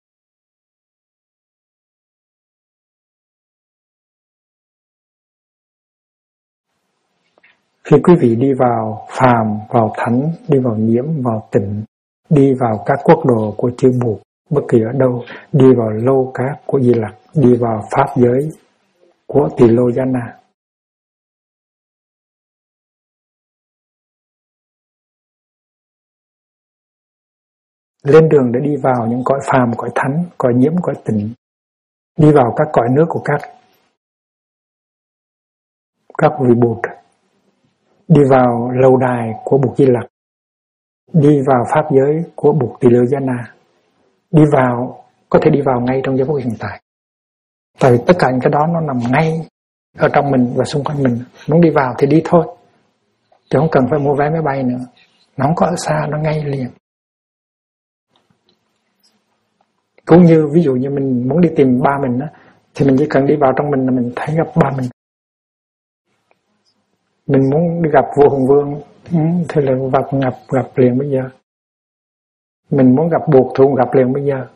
Khi quý vị đi vào phàm, vào thánh, đi vào nhiễm, vào tịnh, đi vào các quốc độ của chư Bụt, bất kỳ ở đâu, đi vào lô cát của Di Lặc, đi vào pháp giới của Tỳ Lô Giá Na, lên đường để đi vào những cõi phàm, cõi thánh, cõi nhiễm, cõi tịnh, đi vào các cõi nước của các vị Bụt, đi vào lâu đài của Bụt Di Lặc, đi vào pháp giới của Bụt Tỳ Lô Giá Na, đi vào, có thể đi vào ngay trong giây phút hiện tại. Tại vì tất cả những cái đó nó nằm ngay ở trong mình và xung quanh mình. Muốn đi vào thì đi thôi, chứ không cần phải mua vé máy bay nữa. Nó không có ở xa, nó ngay liền. Cũng như ví dụ như mình muốn đi tìm ba mình á, thì mình chỉ cần đi vào trong mình là mình thấy gặp ba mình. Mình muốn đi gặp vua Hùng Vương thì là gặp liền bây giờ. Mình muốn gặp Bụt thì cũng gặp liền bây giờ.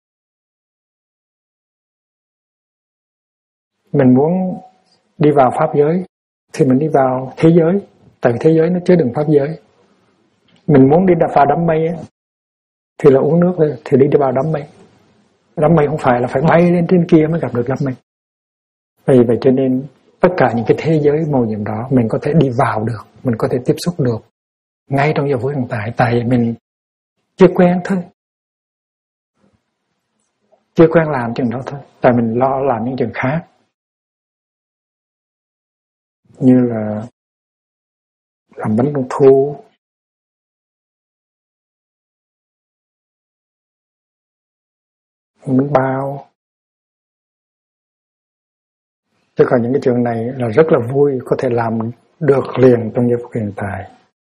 Mình muốn đi vào pháp giới thì mình đi vào thế giới, tại thế giới nó chứa đựng pháp giới. Mình muốn đi vào đám mây thì là uống nước thôi, thì đi vào đám mây. Đám mây không phải là phải bay lên trên kia mới gặp được đám mây. Vì vậy cho nên tất cả những cái thế giới màu nhiệm đó mình có thể đi vào được, mình có thể tiếp xúc được ngay trong giờ phút hiện tại, tại mình chưa quen thôi, chưa quen làm chuyện đó thôi, tại mình lo làm những chuyện khác, như là làm bánh trung thu, bánh bao. Chứ còn những cái chuyện này là rất là vui, có thể làm được liền trong giờ phút hiện tại.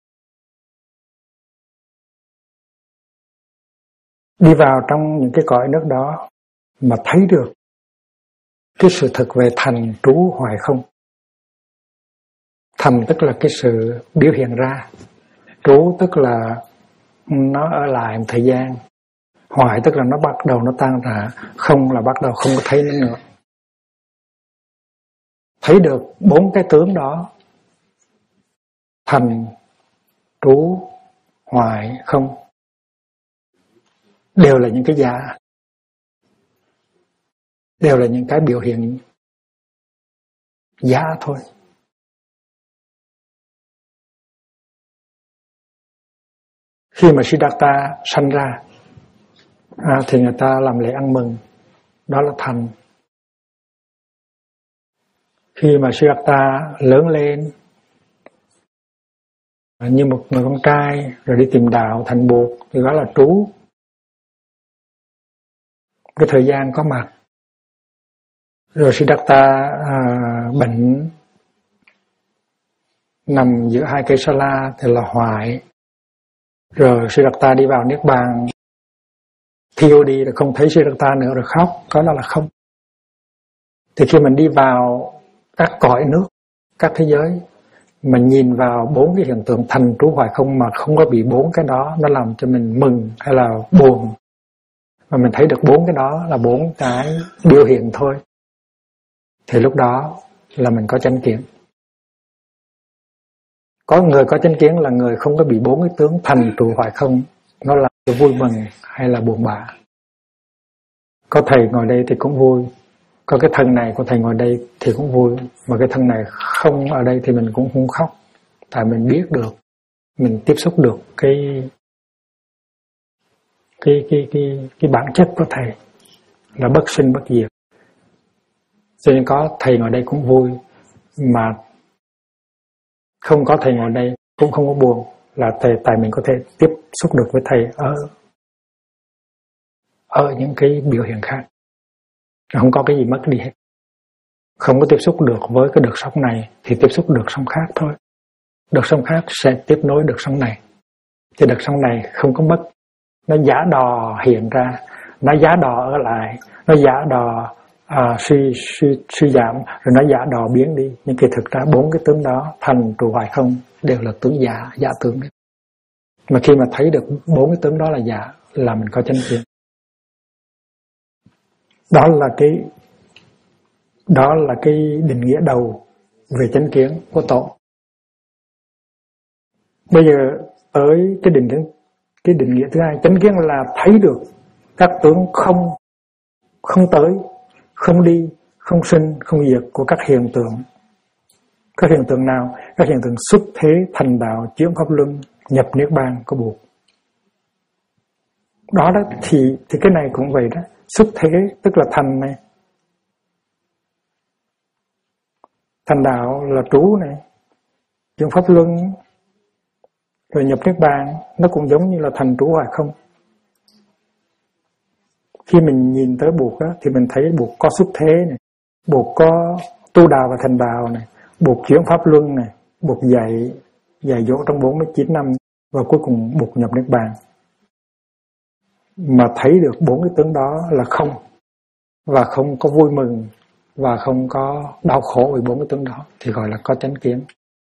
Đi vào trong những cái cõi nước đó mà thấy được cái sự thực về thành trú hoài không. Thành tức là cái sự biểu hiện ra, trú tức là nó ở lại một thời gian, hoài tức là nó bắt đầu nó tan rã, không là bắt đầu không có thấy nó nữa. Thấy được bốn cái tướng đó, thành, trú, hoài, không, đều là những cái giả, đều là những cái biểu hiện giả thôi. Khi mà Siddhartha sanh ra thì người ta làm lễ ăn mừng, đó là thành. Khi mà Siddhartha lớn lên như một người con trai rồi đi tìm đạo thành Bụt thì đó là trú. Cái thời gian có mặt. Rồi Siddhartha bệnh nằm giữa hai cây sa la thì là hoại. Rồi Siddhartha đi vào Niết Bàn, thiêu đi rồi không thấy Siddhartha nữa rồi khóc, có đó là không. Thì khi mình đi vào các cõi nước, các thế giới, mình nhìn vào bốn cái hiện tượng thành trú hoài không mà không có bị bốn cái đó nó làm cho mình mừng hay là buồn, mà mình thấy được bốn cái đó là bốn cái biểu hiện thôi, thì lúc đó là mình có chánh kiến. Có người có chánh kiến là người không có bị bốn cái tướng thành trú hoài không nó làm cho vui mừng hay là buồn bã. Có thầy ngồi đây thì cũng vui, có cái thân này của thầy ngồi đây thì cũng vui, mà cái thân này không ở đây thì mình cũng không khóc, tại mình biết được, mình tiếp xúc được cái bản chất của thầy là bất sinh bất diệt. Cho nên có thầy ngồi đây cũng vui, mà không có thầy ngồi đây cũng không có buồn, là tại mình có thể tiếp xúc được với thầy ở những cái biểu hiện khác. Không có cái gì mất đi hết. Không có tiếp xúc được với cái đợt sống này thì tiếp xúc được sống khác thôi. Đợt sống khác sẽ tiếp nối đợt sống này. Thì đợt sống này không có mất. Nó giả đò hiện ra, nó giả đò ở lại, nó giả đò suy giảm, rồi nó giả đò biến đi. Nhưng kỳ thực ra bốn cái tướng đó thành trụ hoài không đều là tướng giả tướng đấy. Mà khi mà thấy được bốn cái tướng đó là giả là mình có chánh kiến. Đó là cái định nghĩa đầu về chánh kiến của Tổ. Bây giờ tới cái định nghĩa thứ hai. Chánh kiến là thấy được các tướng không tới, không đi, không sinh, không diệt của các hiện tượng. Các hiện tượng nào? Các hiện tượng xuất thế, thành đạo, chuyển pháp luân, nhập niết bàn của Bụt. Đó thì cái này cũng vậy đó. Xuất thế tức là thành này, thành đạo là trú này, chuyển pháp luân, rồi nhập niết bàn, nó cũng giống như là thành trú hoài không. Khi mình nhìn tới Bụt đó, thì mình thấy Bụt có xuất thế này, Bụt có tu đạo và thành đạo này, Bụt chuyển pháp luân này, Bụt dạy dỗ trong 49 năm và cuối cùng Bụt nhập niết bàn. mà thấy được 4 cái tướng đó là không, và không có vui mừng và không có đau khổ vì 4 cái tướng đó thì gọi là có chánh kiến.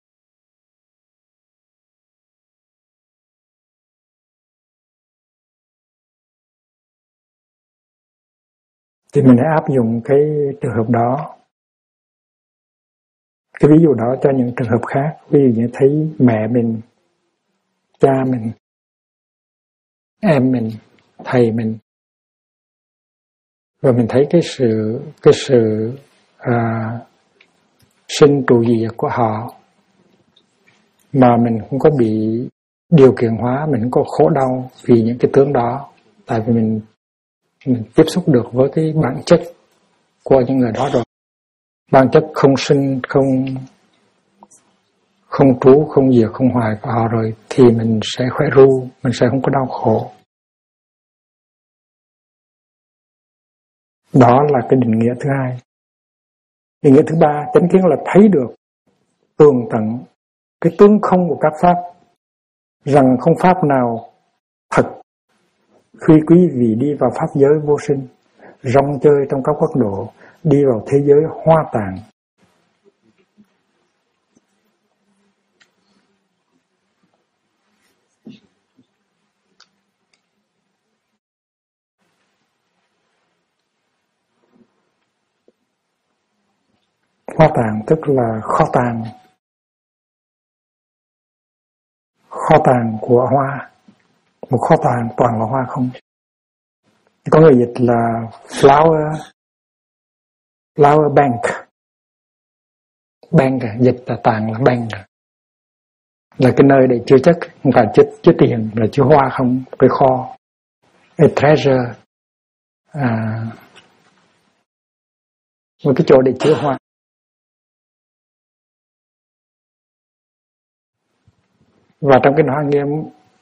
Thì mình hãy áp dụng cái trường hợp đó, cái ví dụ đó cho những trường hợp khác. Ví dụ như thấy mẹ mình, cha mình, em mình, thầy mình, và mình thấy cái sự sinh trụ diệt của họ mà mình không có bị điều kiện hóa, mình không có khổ đau vì những cái tướng đó, tại vì mình tiếp xúc được với cái bản chất của những người đó rồi. Bản chất không sinh, không trú, không diệt, không hoại của họ rồi thì mình sẽ khỏe ru, mình sẽ không có đau khổ. Đó là cái định nghĩa thứ hai. Định nghĩa thứ ba, chánh kiến là thấy được tường tận cái tướng không của các pháp, rằng không pháp nào thật khi quý vị đi vào pháp giới vô sinh, rong chơi trong các quốc độ, đi vào thế giới hoa tàn. Hoa tàn tức là kho tàng của hoa, một kho tàng toàn là hoa không. Có người dịch là flower bank, dịch là tàng là bank, là cái nơi để chứa chất, không phải chứa tiền, là chứa hoa không, cái kho, a treasure, một cái chỗ để chứa hoa. Và trong cái Hoa Nghiêm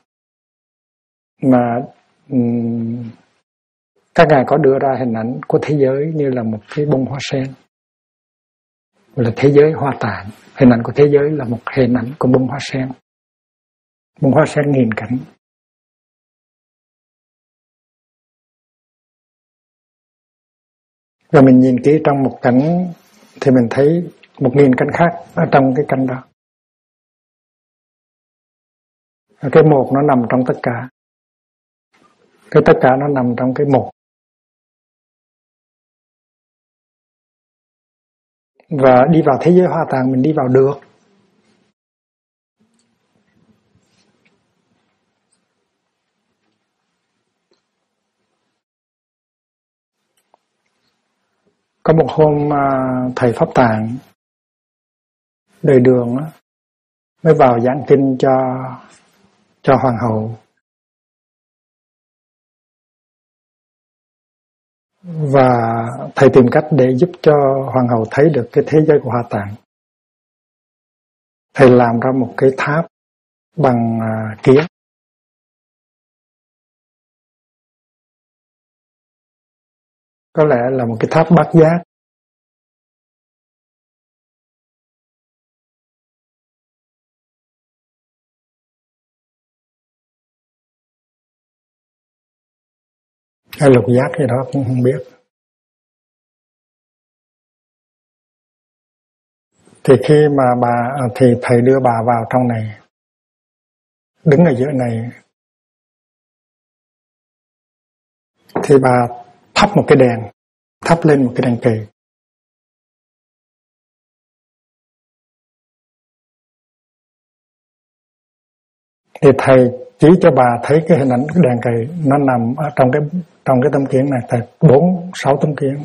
mà các ngài có đưa ra hình ảnh của thế giới như là một cái bông hoa sen, là thế giới hoa tàn. Hình ảnh của thế giới là một hình ảnh của bông hoa sen, bông hoa sen nghìn cánh. Và mình nhìn kỹ trong một cảnh thì mình thấy 1000 cánh khác ở trong cái cánh đó. Cái một nó nằm trong tất cả, cái tất cả nó nằm trong cái một. Và đi vào thế giới hoa tàn mình đi vào được. Có một hôm thầy Pháp Tạng đời Đường mới vào giảng kinh cho hoàng hậu, và thầy tìm cách để giúp cho hoàng hậu thấy được cái thế giới của Hoa Tạng. Thầy làm ra một cái tháp bằng kiến, có lẽ là một cái tháp bát giác. Hay lục giác gì đó cũng không biết. Thì khi mà thì thầy đưa bà vào trong này, đứng ở giữa này, thì bà thắp một cái đèn, thắp lên một cái đèn kỳ. Thì thầy chỉ cho bà thấy cái hình ảnh cái đèn kỳ nó nằm ở trong cái tấm kiến này, tại 4-6 tấm kiến.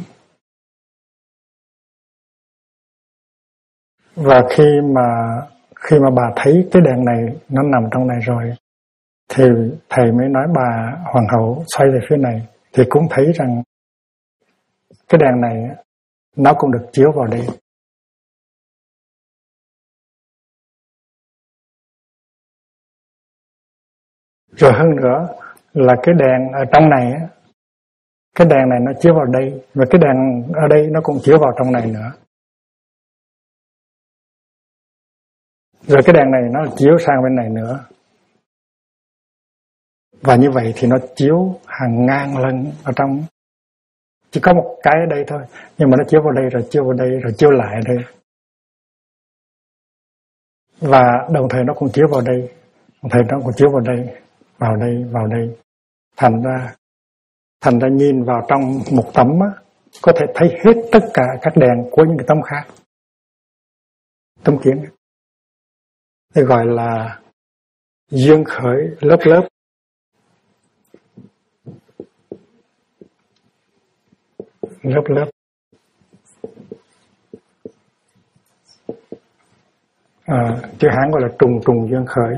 Và khi mà bà thấy cái đèn này nó nằm trong này rồi, thì thầy mới nói bà hoàng hậu xoay về phía này, thì cũng thấy rằng cái đèn này nó cũng được chiếu vào đây. Rồi hơn nữa là cái đèn ở trong này, cái đèn này nó chiếu vào đây, và cái đèn ở đây nó cũng chiếu vào trong này nữa. Rồi cái đèn này nó chiếu sang bên này nữa. Và như vậy thì nó chiếu hàng ngàn lần ở trong, chỉ có một cái ở đây thôi, nhưng mà nó chiếu vào đây rồi chiếu vào đây rồi chiếu lại đây, và đồng thời nó cũng chiếu vào đây, đồng thời nó cũng chiếu vào đây, vào đây, thành ra nhìn vào trong một tấm á, có thể thấy hết tất cả các đèn của những cái tấm khác, tấm kiến, thì gọi là duyên khởi lớp lớp. Lớp lớp. Chữ Hán gọi là trùng trùng duyên khởi.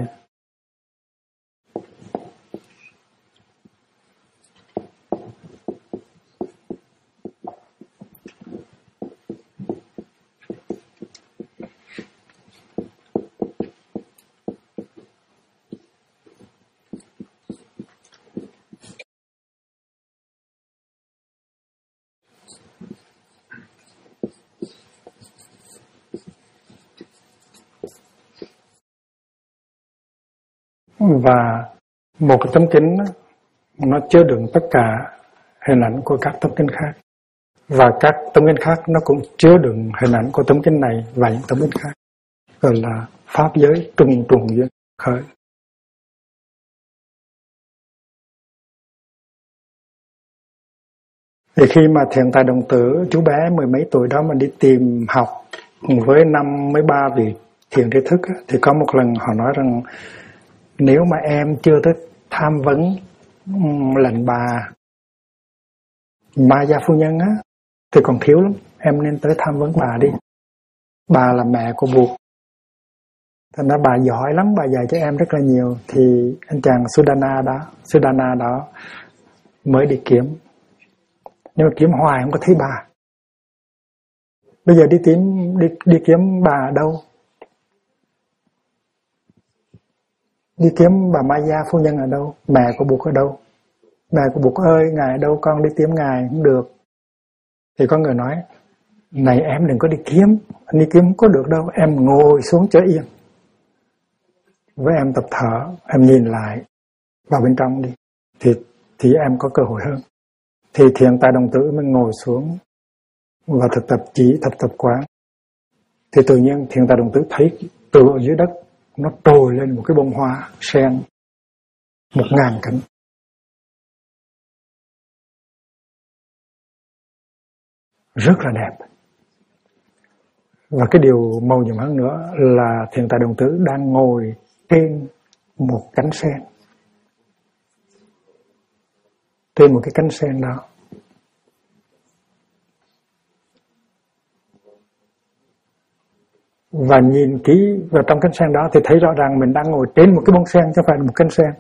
Và một cái tấm kính nó chứa đựng tất cả hình ảnh của các tấm kính khác, và các tấm kính khác nó cũng chứa đựng hình ảnh của tấm kính này và những tấm kính khác, gọi là pháp giới trùng trùng duyên khởi. Thì khi mà Thiện Tài Đồng Tử, chú bé 10 mấy tuổi đó mà đi tìm học với 53 vị thiền tri thức, thì có một lần họ nói rằng nếu mà em chưa tới tham vấn lệnh bà Maya phu nhân á, thì còn thiếu lắm, em nên tới tham vấn bà đi. Bà là mẹ của Bụt, thành ra bà giỏi lắm, bà dạy cho em rất là nhiều. Thì anh chàng Sudana đó mới đi kiếm, nhưng mà kiếm hoài không có thấy bà. Bây giờ đi kiếm bà ở đâu? Đi kiếm bà Maya phu nhân ở đâu? Mẹ của Bụt ở đâu? Mẹ của Bụt ơi, ngài ở đâu, con đi kiếm ngài không được. Thì có người nói, này em đừng có đi kiếm không có được đâu, em ngồi xuống cho yên. Với em tập thở, em nhìn lại vào bên trong đi, thì em có cơ hội hơn. Thì Thiện Tài Đồng Tử mới ngồi xuống và thực tập chỉ tập quán. Thì tự nhiên Thiện Tài Đồng Tử thấy từ ở dưới đất nó trồi lên một cái bông hoa sen 1000 cánh. Rất là đẹp. Và cái điều mầu nhiệm hơn nữa là Thiện Tài Đồng Tử đang ngồi trên một cánh sen. Trên một cái cánh sen đó. Và nhìn kỹ vào trong cánh sen đó thì thấy rõ ràng mình đang ngồi trên một cái bông sen chứ không phải là một cánh sen.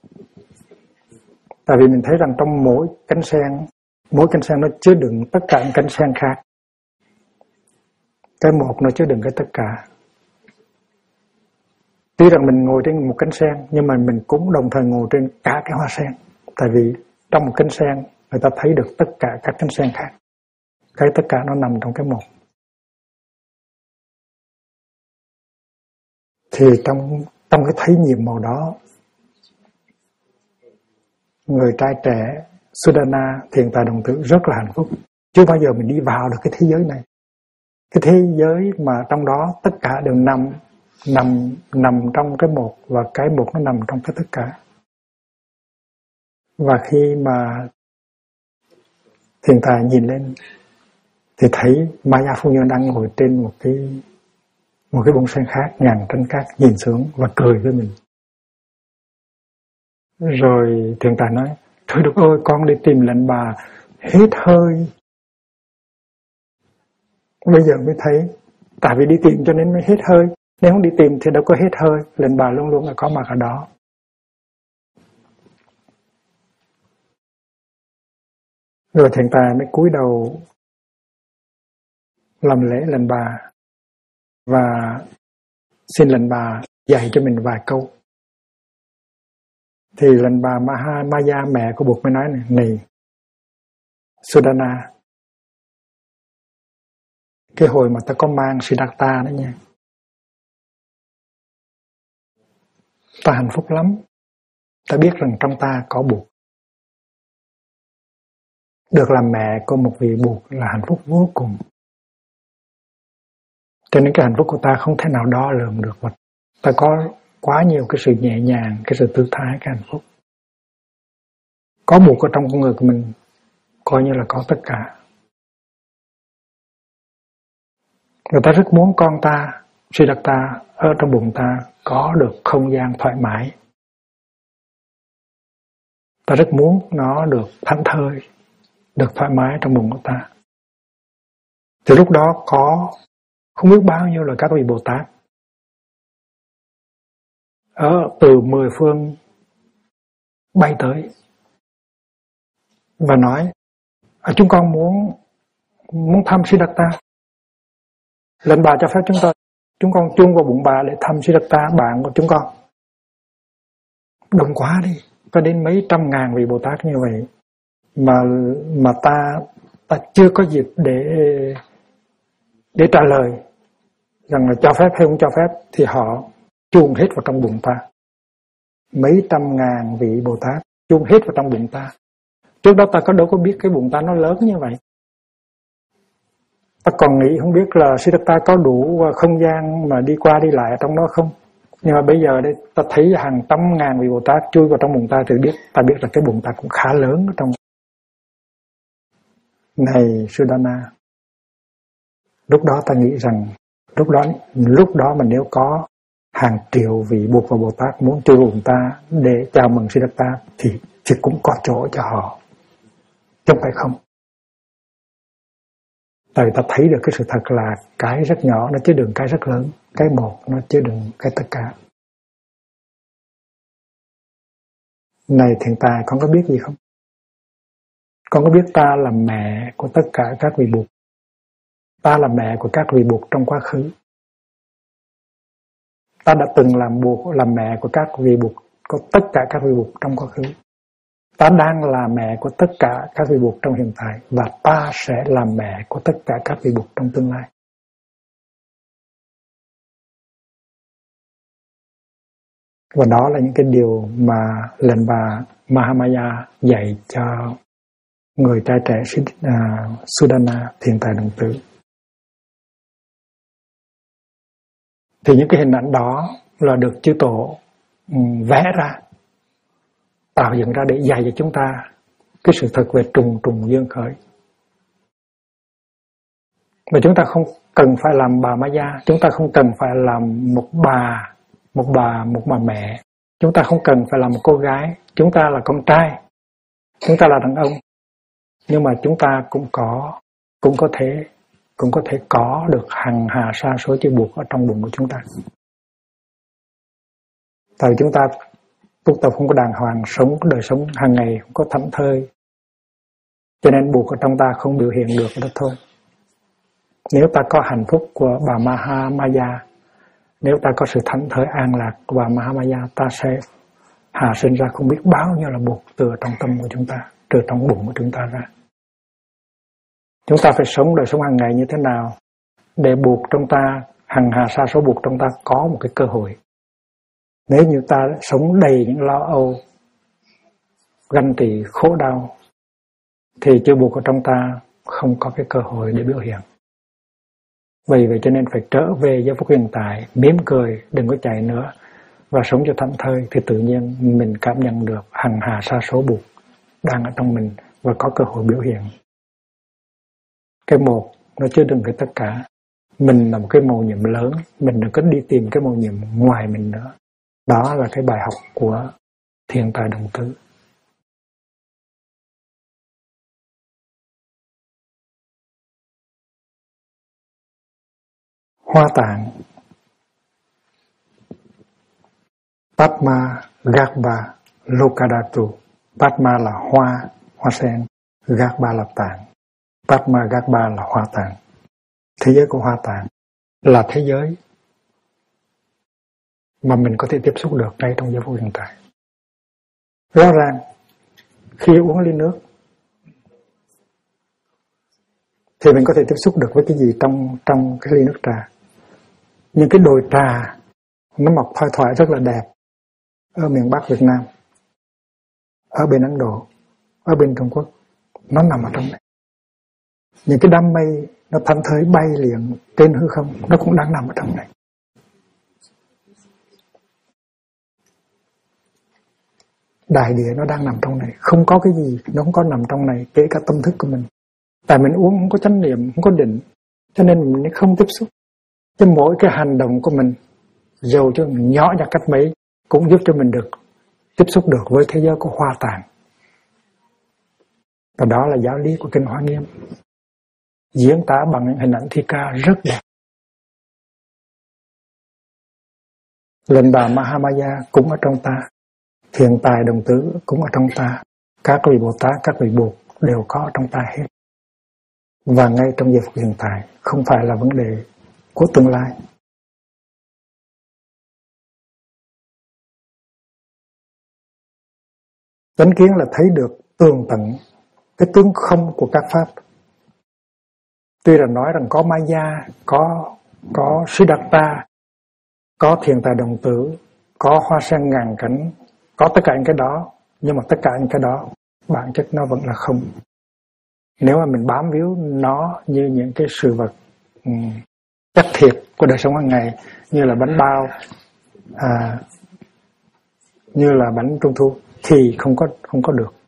Tại vì mình thấy rằng trong mỗi cánh sen nó chứa đựng tất cả những cánh sen khác. Cái một nó chứa đựng cái tất cả. Tuy rằng mình ngồi trên một cánh sen, nhưng mà mình cũng đồng thời ngồi trên cả cái hoa sen. Tại vì trong một cánh sen người ta thấy được tất cả các cánh sen khác. Cái tất cả nó nằm trong cái một. Thì trong cái thấy nhiệm màu đó, người trai trẻ Sudana, Thiện Tài Đồng Tử rất là hạnh phúc. Chưa bao giờ mình đi vào được cái thế giới này. Cái thế giới mà trong đó tất cả đều nằm trong cái một, và cái một nó nằm trong cái tất cả. Và khi mà Thiện Tài nhìn lên thì thấy Maya phu nhân đang ngồi trên một cái bông sen khác, ngàn tranh khác, nhìn xuống và cười với mình. Rồi Thiện Tài nói, thôi được ơi, con đi tìm lệnh bà hết hơi. Bây giờ mới thấy, tại vì đi tìm cho nên mới hết hơi. Nếu không đi tìm thì đâu có hết hơi, lệnh bà luôn luôn là có mặt ở đó. Rồi Thiện Tài mới cúi đầu làm lễ lệnh bà và xin lệnh bà dạy cho mình vài câu. Thì lệnh bà Maya, mẹ của Bụt mới nói này Sudana, cái hồi mà ta có mang Siddhartha đó nha, ta hạnh phúc lắm. Ta biết rằng trong ta có Bụt. Được làm mẹ của một vị Bụt là hạnh phúc vô cùng. Cho nên cái hạnh phúc của ta không thể nào đo lường được. Và ta có quá nhiều cái sự nhẹ nhàng, cái sự tư thái, cái hạnh phúc. Có Bụt ở trong con người của mình, coi như là có tất cả. Người ta rất muốn con ta, Siddhartha ở trong bụng ta có được không gian thoải mái. Ta rất muốn nó được thảnh thơi, được thoải mái trong bụng của ta. Thì lúc đó có không biết bao nhiêu là các vị Bồ Tát ở từ 10 phương bay tới và nói: chúng con muốn thăm Siddhartha. Lên bà cho phép chúng con chung vào bụng bà để thăm Siddhartha, bạn của chúng con. Đông quá đi, có đến mấy trăm ngàn vị Bồ Tát như vậy mà ta chưa có dịp để trả lời rằng là cho phép hay không cho phép, thì họ chuông hết vào trong bụng ta. Mấy trăm ngàn vị Bồ Tát chuông hết vào trong bụng ta. Trước đó ta đâu có biết cái bụng ta nó lớn như vậy. Ta còn nghĩ không biết là Siddhartha có đủ không gian mà đi qua đi lại ở trong đó không. Nhưng mà bây giờ đây ta thấy hàng trăm ngàn vị Bồ Tát chui vào trong bụng ta thì ta biết là cái bụng ta cũng khá lớn ở trong. Này Sudana, lúc đó ta nghĩ rằng lúc đó mà nếu có hàng triệu vị Bụt và Bồ Tát muốn chui vào bụng ta để chào mừng Siddhartha thì cũng có chỗ cho họ, chứ không phải không. Tại vì ta thấy được cái sự thật là cái rất nhỏ nó chứa đựng cái rất lớn, cái một nó chứa đựng cái tất cả. Này thiện tài, con có biết gì không? Con có biết ta là mẹ của tất cả các vị Bụt. Ta là mẹ của các vị Bụt trong quá khứ. Ta đã từng làm mẹ của các vị Bụt, của tất cả các vị Bụt trong quá khứ. Ta đang là mẹ của tất cả các vị Bụt trong hiện tại, và ta sẽ làm mẹ của tất cả các vị Bụt trong tương lai. Và đó là những cái điều mà lệnh bà Mahamaya dạy cho người trai trẻ Sudana, thiện tài đồng tử. Thì những cái hình ảnh đó là được chư tổ vẽ ra, tạo dựng ra để dạy cho chúng ta cái sự thật về trùng duyên khởi. Mà chúng ta không cần phải làm bà Maya, chúng ta không cần phải làm một bà mẹ, chúng ta không cần phải làm một cô gái, chúng ta là con trai, chúng ta là đàn ông, nhưng mà chúng ta cũng có thể có được hằng hà sa số chư Bụt ở trong bụng của chúng ta. Tại vì chúng ta tu tập không có đàng hoàng, sống đời sống hàng ngày không có thảnh thơi, cho nên Bụt ở trong ta không biểu hiện được đó thôi. Nếu ta có hạnh phúc của bà Mahamaya, nếu ta có sự thảnh thơi an lạc của bà Mahamaya, ta sẽ hạ sinh ra không biết bao nhiêu là Bụt từ trong tâm của chúng ta, từ trong bụng của chúng ta ra. Chúng ta phải sống đời sống hàng ngày như thế nào để Bụt trong ta, hằng hà sa số Bụt trong ta có một cái cơ hội. Nếu như ta sống đầy những lo âu, ganh tị, khổ đau, thì chư Bụt ở trong ta không có cái cơ hội để biểu hiện. Vì vậy cho nên phải trở về giây phút hiện tại, mỉm cười, đừng có chạy nữa, và sống cho thảnh thơi, thì tự nhiên mình cảm nhận được hằng hà sa số Bụt đang ở trong mình và có cơ hội biểu hiện. Cái một nó chứa đựng cái tất cả. Mình là một cái mầu nhiệm lớn, mình đừng có đi tìm cái mầu nhiệm ngoài mình nữa. Đó là cái bài học của thiện tài đồng tử. Hoa tạng Padma Garbha Lokadhatu. Padma là hoa sen, Garbha là tạng. Padma Garbha là hoa tạng. Thế giới của hoa tạng là thế giới mà mình có thể tiếp xúc được ngay trong giây phút hiện tại. Rõ ràng khi uống ly nước thì mình có thể tiếp xúc được với cái gì trong cái ly nước trà. Nhưng cái đồi trà nó mọc thoai thoải rất là đẹp ở miền Bắc Việt Nam. ở bên Ấn Độ, ở bên Trung Quốc, nó nằm ở trong này. Những cái đám mây nó thanh thơi bay liền trên hư không, nó cũng đang nằm ở trong này. Đại địa nó đang nằm trong này, không có cái gì nó không có nằm trong này, kể cả tâm thức của mình. Tại mình uống không có chánh niệm, không có định, cho nên mình không tiếp xúc. Chứ mỗi cái hành động của mình, dù cho mình nhỏ nhặt cách mấy, cũng giúp cho mình được tiếp xúc được với thế giới của Hoa Tạng. Và đó là giáo lý của Kinh Hoa Nghiêm, diễn tả bằng những hình ảnh thi ca rất đẹp. Lệnh Bà Mahamaya cũng ở trong ta, Thiện Tài Đồng Tử cũng ở trong ta, các vị Bồ Tát, các vị Bụt đều có ở trong ta hết. Và ngay trong giây phút hiện tại, không phải là vấn đề của tương lai. Chánh kiến là thấy được tường tận cái tướng không của các pháp. Tuy là nói rằng có Maya, có Siddhartha, có Thiện Tài Đồng Tử, có hoa sen ngàn cánh, có tất cả những cái đó, nhưng mà tất cả những cái đó bản chất nó vẫn là không. Nếu mà mình bám víu nó như những cái sự vật chất thiệt của đời sống hàng ngày, như là bánh bao, như là bánh trung thu, thì không có được.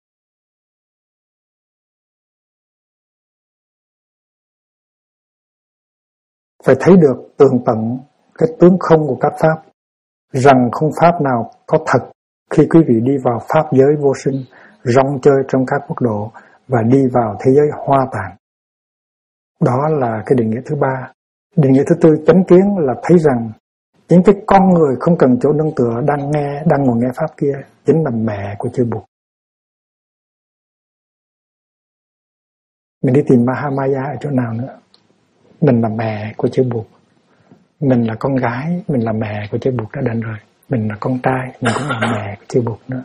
Phải thấy được tường tận cái tướng không của các pháp, rằng không pháp nào có thật khi quý vị đi vào pháp giới vô sinh, rong chơi trong các quốc độ và đi vào thế giới Hoa Tạng. Đó là cái định nghĩa thứ ba. Định nghĩa thứ tư, chánh kiến là thấy rằng những cái con người không cần chỗ nương tựa đang ngồi nghe pháp kia chính là mẹ của chư Bụt. Mình đi tìm Mahamaya ở chỗ nào nữa? Mình là mẹ của chư Bụt. Mình là con gái, mình là mẹ của chư Bụt đã định rồi. Mình là con trai, mình cũng là mẹ của chư Bụt nữa.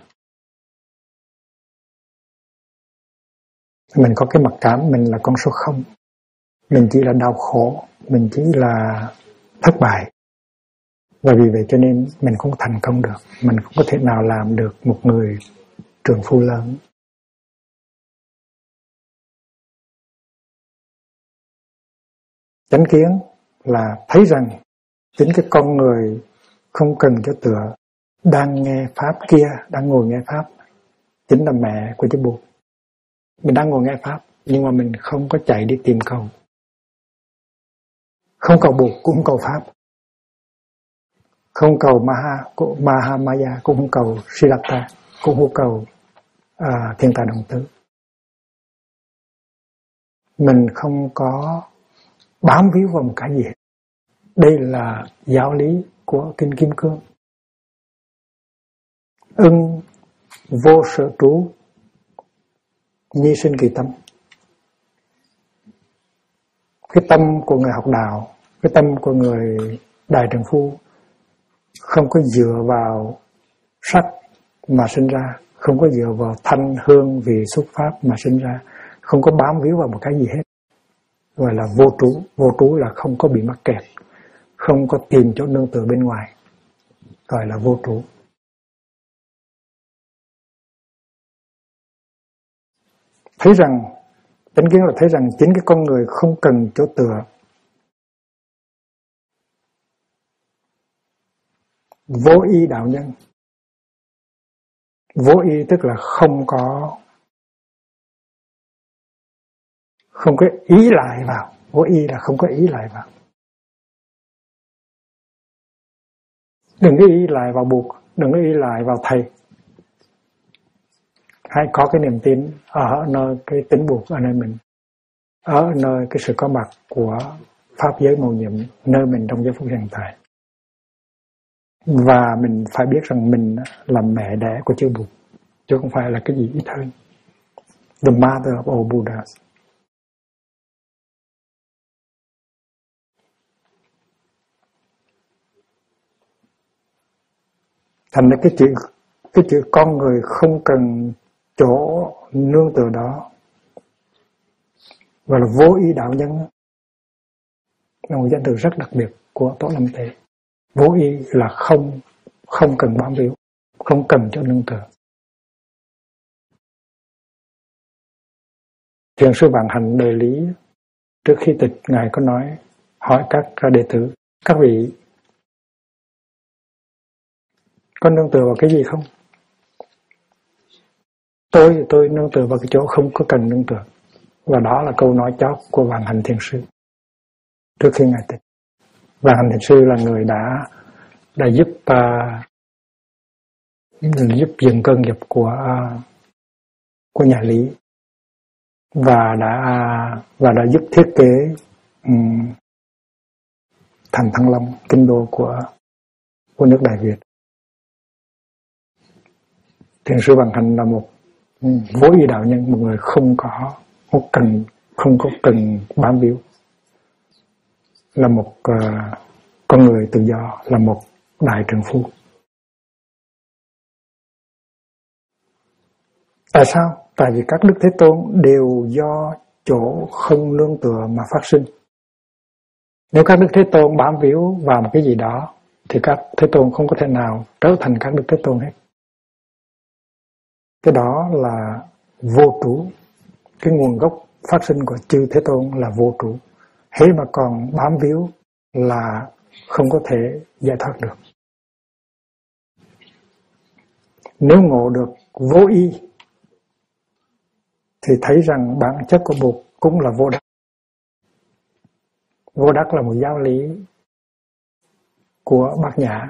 Mình có cái mặc cảm mình là con số 0. Mình chỉ là đau khổ, mình chỉ là thất bại. Và vì vậy cho nên mình không thành công được, mình không có thể nào làm được một người trượng phu lớn. Chánh kiến là thấy rằng chính cái con người không cần chỗ tựa đang nghe pháp kia, đang ngồi nghe pháp, chính là mẹ của chư Bụt. Mình đang ngồi nghe pháp, nhưng mà mình không có chạy đi tìm cầu. Không cầu Bụt cũng không cầu pháp. Không cầu Mahamaya, cũng không cầu Siddhartha, cũng không cầu Thiện Tài Đồng Tử. Mình không có bám víu vào một cái gì hết. Đây là giáo lý của Kinh Kim Cương. Ưng vô sở trú, nhi sinh kỳ tâm. Cái tâm của người học đạo, cái tâm của người đại trượng phu không có dựa vào sắc mà sinh ra, không có dựa vào thanh hương vị xuất pháp mà sinh ra, không có bám víu vào một cái gì hết. Gọi là vô trú. Vô trú là không có bị mắc kẹt, không có tìm chỗ nương tựa bên ngoài, gọi là vô trú. Thấy rằng, chánh kiến là thấy rằng chính cái con người không cần chỗ tựa. Vô y đạo nhân. Vô y tức là không có ý lại vào. Vô y là không có ý lại vào. Đừng có ý lại vào Bụt, đừng có ý lại vào thầy. Hãy có cái niềm tin ở nơi cái tính Bụt ở nơi mình, ở nơi cái sự có mặt của pháp giới mầu nhiệm nơi mình trong giây phút hiện tại. Và mình phải biết rằng mình là mẹ đẻ của chư Bụt, chứ không phải là cái gì ít hơn. The mother of all Buddhas. Thành ra cái chữ con người không cần chỗ nương tựa đó, gọi là vô ý đạo nhân, là một danh từ rất đặc biệt của Tổ Lâm Tề. Vô ý là không cần bám víu, không cần chỗ nương tựa. Thiền sư Vạn Hạnh đời Lý trước khi tịch, ngài có nói, hỏi các đệ tử: các vị có nương tựa vào cái gì không? Tôi nương tựa vào cái chỗ không có cần nương tựa. Và đó là câu nói chót của Vạn Hạnh Thiền sư trước khi ngài tịch. Vạn Hạnh Thiền sư là người đã giúp dừng cơn nghiệp của nhà Lý, và đã giúp thiết kế thành Thăng Long, kinh đô của nước Đại Việt. Thiền sư Vạn Hạnh là một vô ý đạo nhân, một người không có cần bám víu, là một con người tự do, là một đại trượng phu. Tại sao? Tại vì các Đức Thế Tôn đều do chỗ không nương tựa mà phát sinh. Nếu các Đức Thế Tôn bám víu vào một cái gì đó thì các Thế Tôn không có thể nào trở thành các Đức Thế Tôn hết. Cái đó là vô trụ. Cái nguồn gốc phát sinh của chư Thế Tôn là vô trụ. Hễ mà còn bám víu là không có thể giải thoát được. Nếu ngộ được vô y thì thấy rằng bản chất của Bụt cũng là vô đắc. Vô đắc là một giáo lý của Bát Nhã,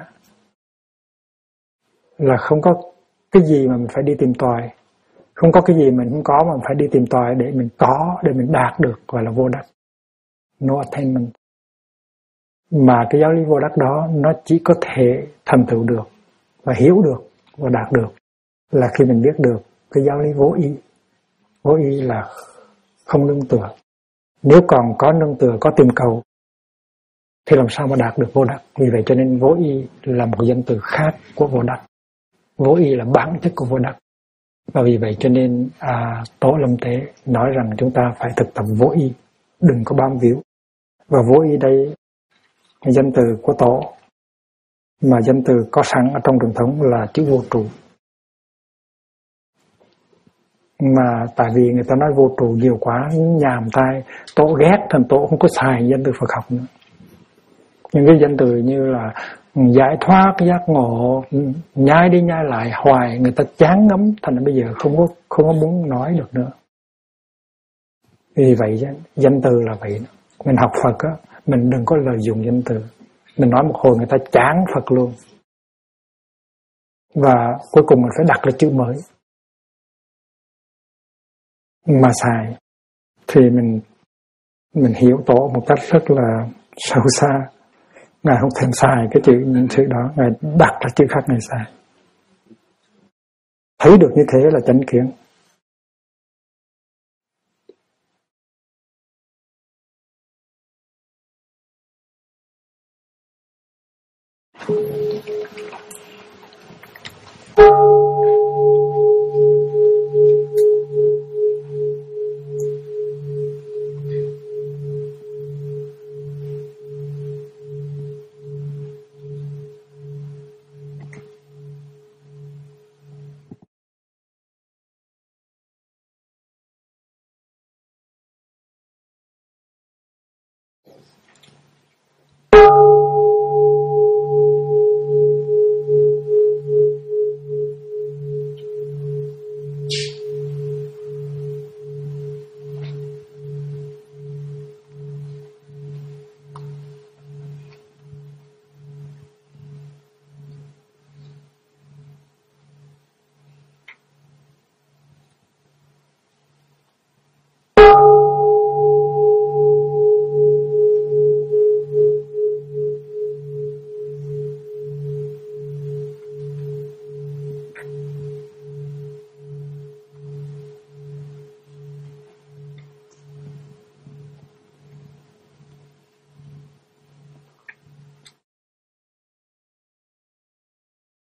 là không có cái gì mà mình phải đi tìm tòi, không có cái gì mình không có mà mình phải đi tìm tòi để mình có, để mình đạt được, gọi là vô đắc. No attainment. Mà cái giáo lý vô đắc đó nó chỉ có thể thành tựu được và hiểu được và đạt được là khi mình biết được cái giáo lý vô y. Vô y là không nương tựa. Nếu còn có nương tựa, có tìm cầu thì làm sao mà đạt được vô đắc. Vì vậy cho nên vô y là một danh từ khác của vô đắc. Vô y là bản chất của vô đắc. Và vì vậy cho nên Tổ Lâm Tế nói rằng chúng ta phải thực tập vô y, đừng có bám víu. Và vô y đây, danh từ của Tổ, mà danh từ có sẵn ở trong truyền thống là chữ vô trụ. Mà tại vì người ta nói vô trụ nhiều quá, nhàm tai, Tổ ghét, thành Tổ không có xài danh từ Phật học nữa. Những cái danh từ như là giải thoát, giác ngộ, nhai đi nhai lại hoài, người ta chán ngấm, thành ra bây giờ không có muốn nói được nữa. Vì vậy danh từ là vậy. Mình học Phật á, mình đừng có lợi dụng danh từ. Mình nói một hồi người ta chán Phật luôn. Và cuối cùng mình phải đặt ra chữ mới mà xài thì mình hiểu Tổ một cách rất là sâu xa. Ngài không thèm xài những chữ đó, Ngài đặt ra chữ khác Ngài xài. Thấy được như thế là chánh kiến.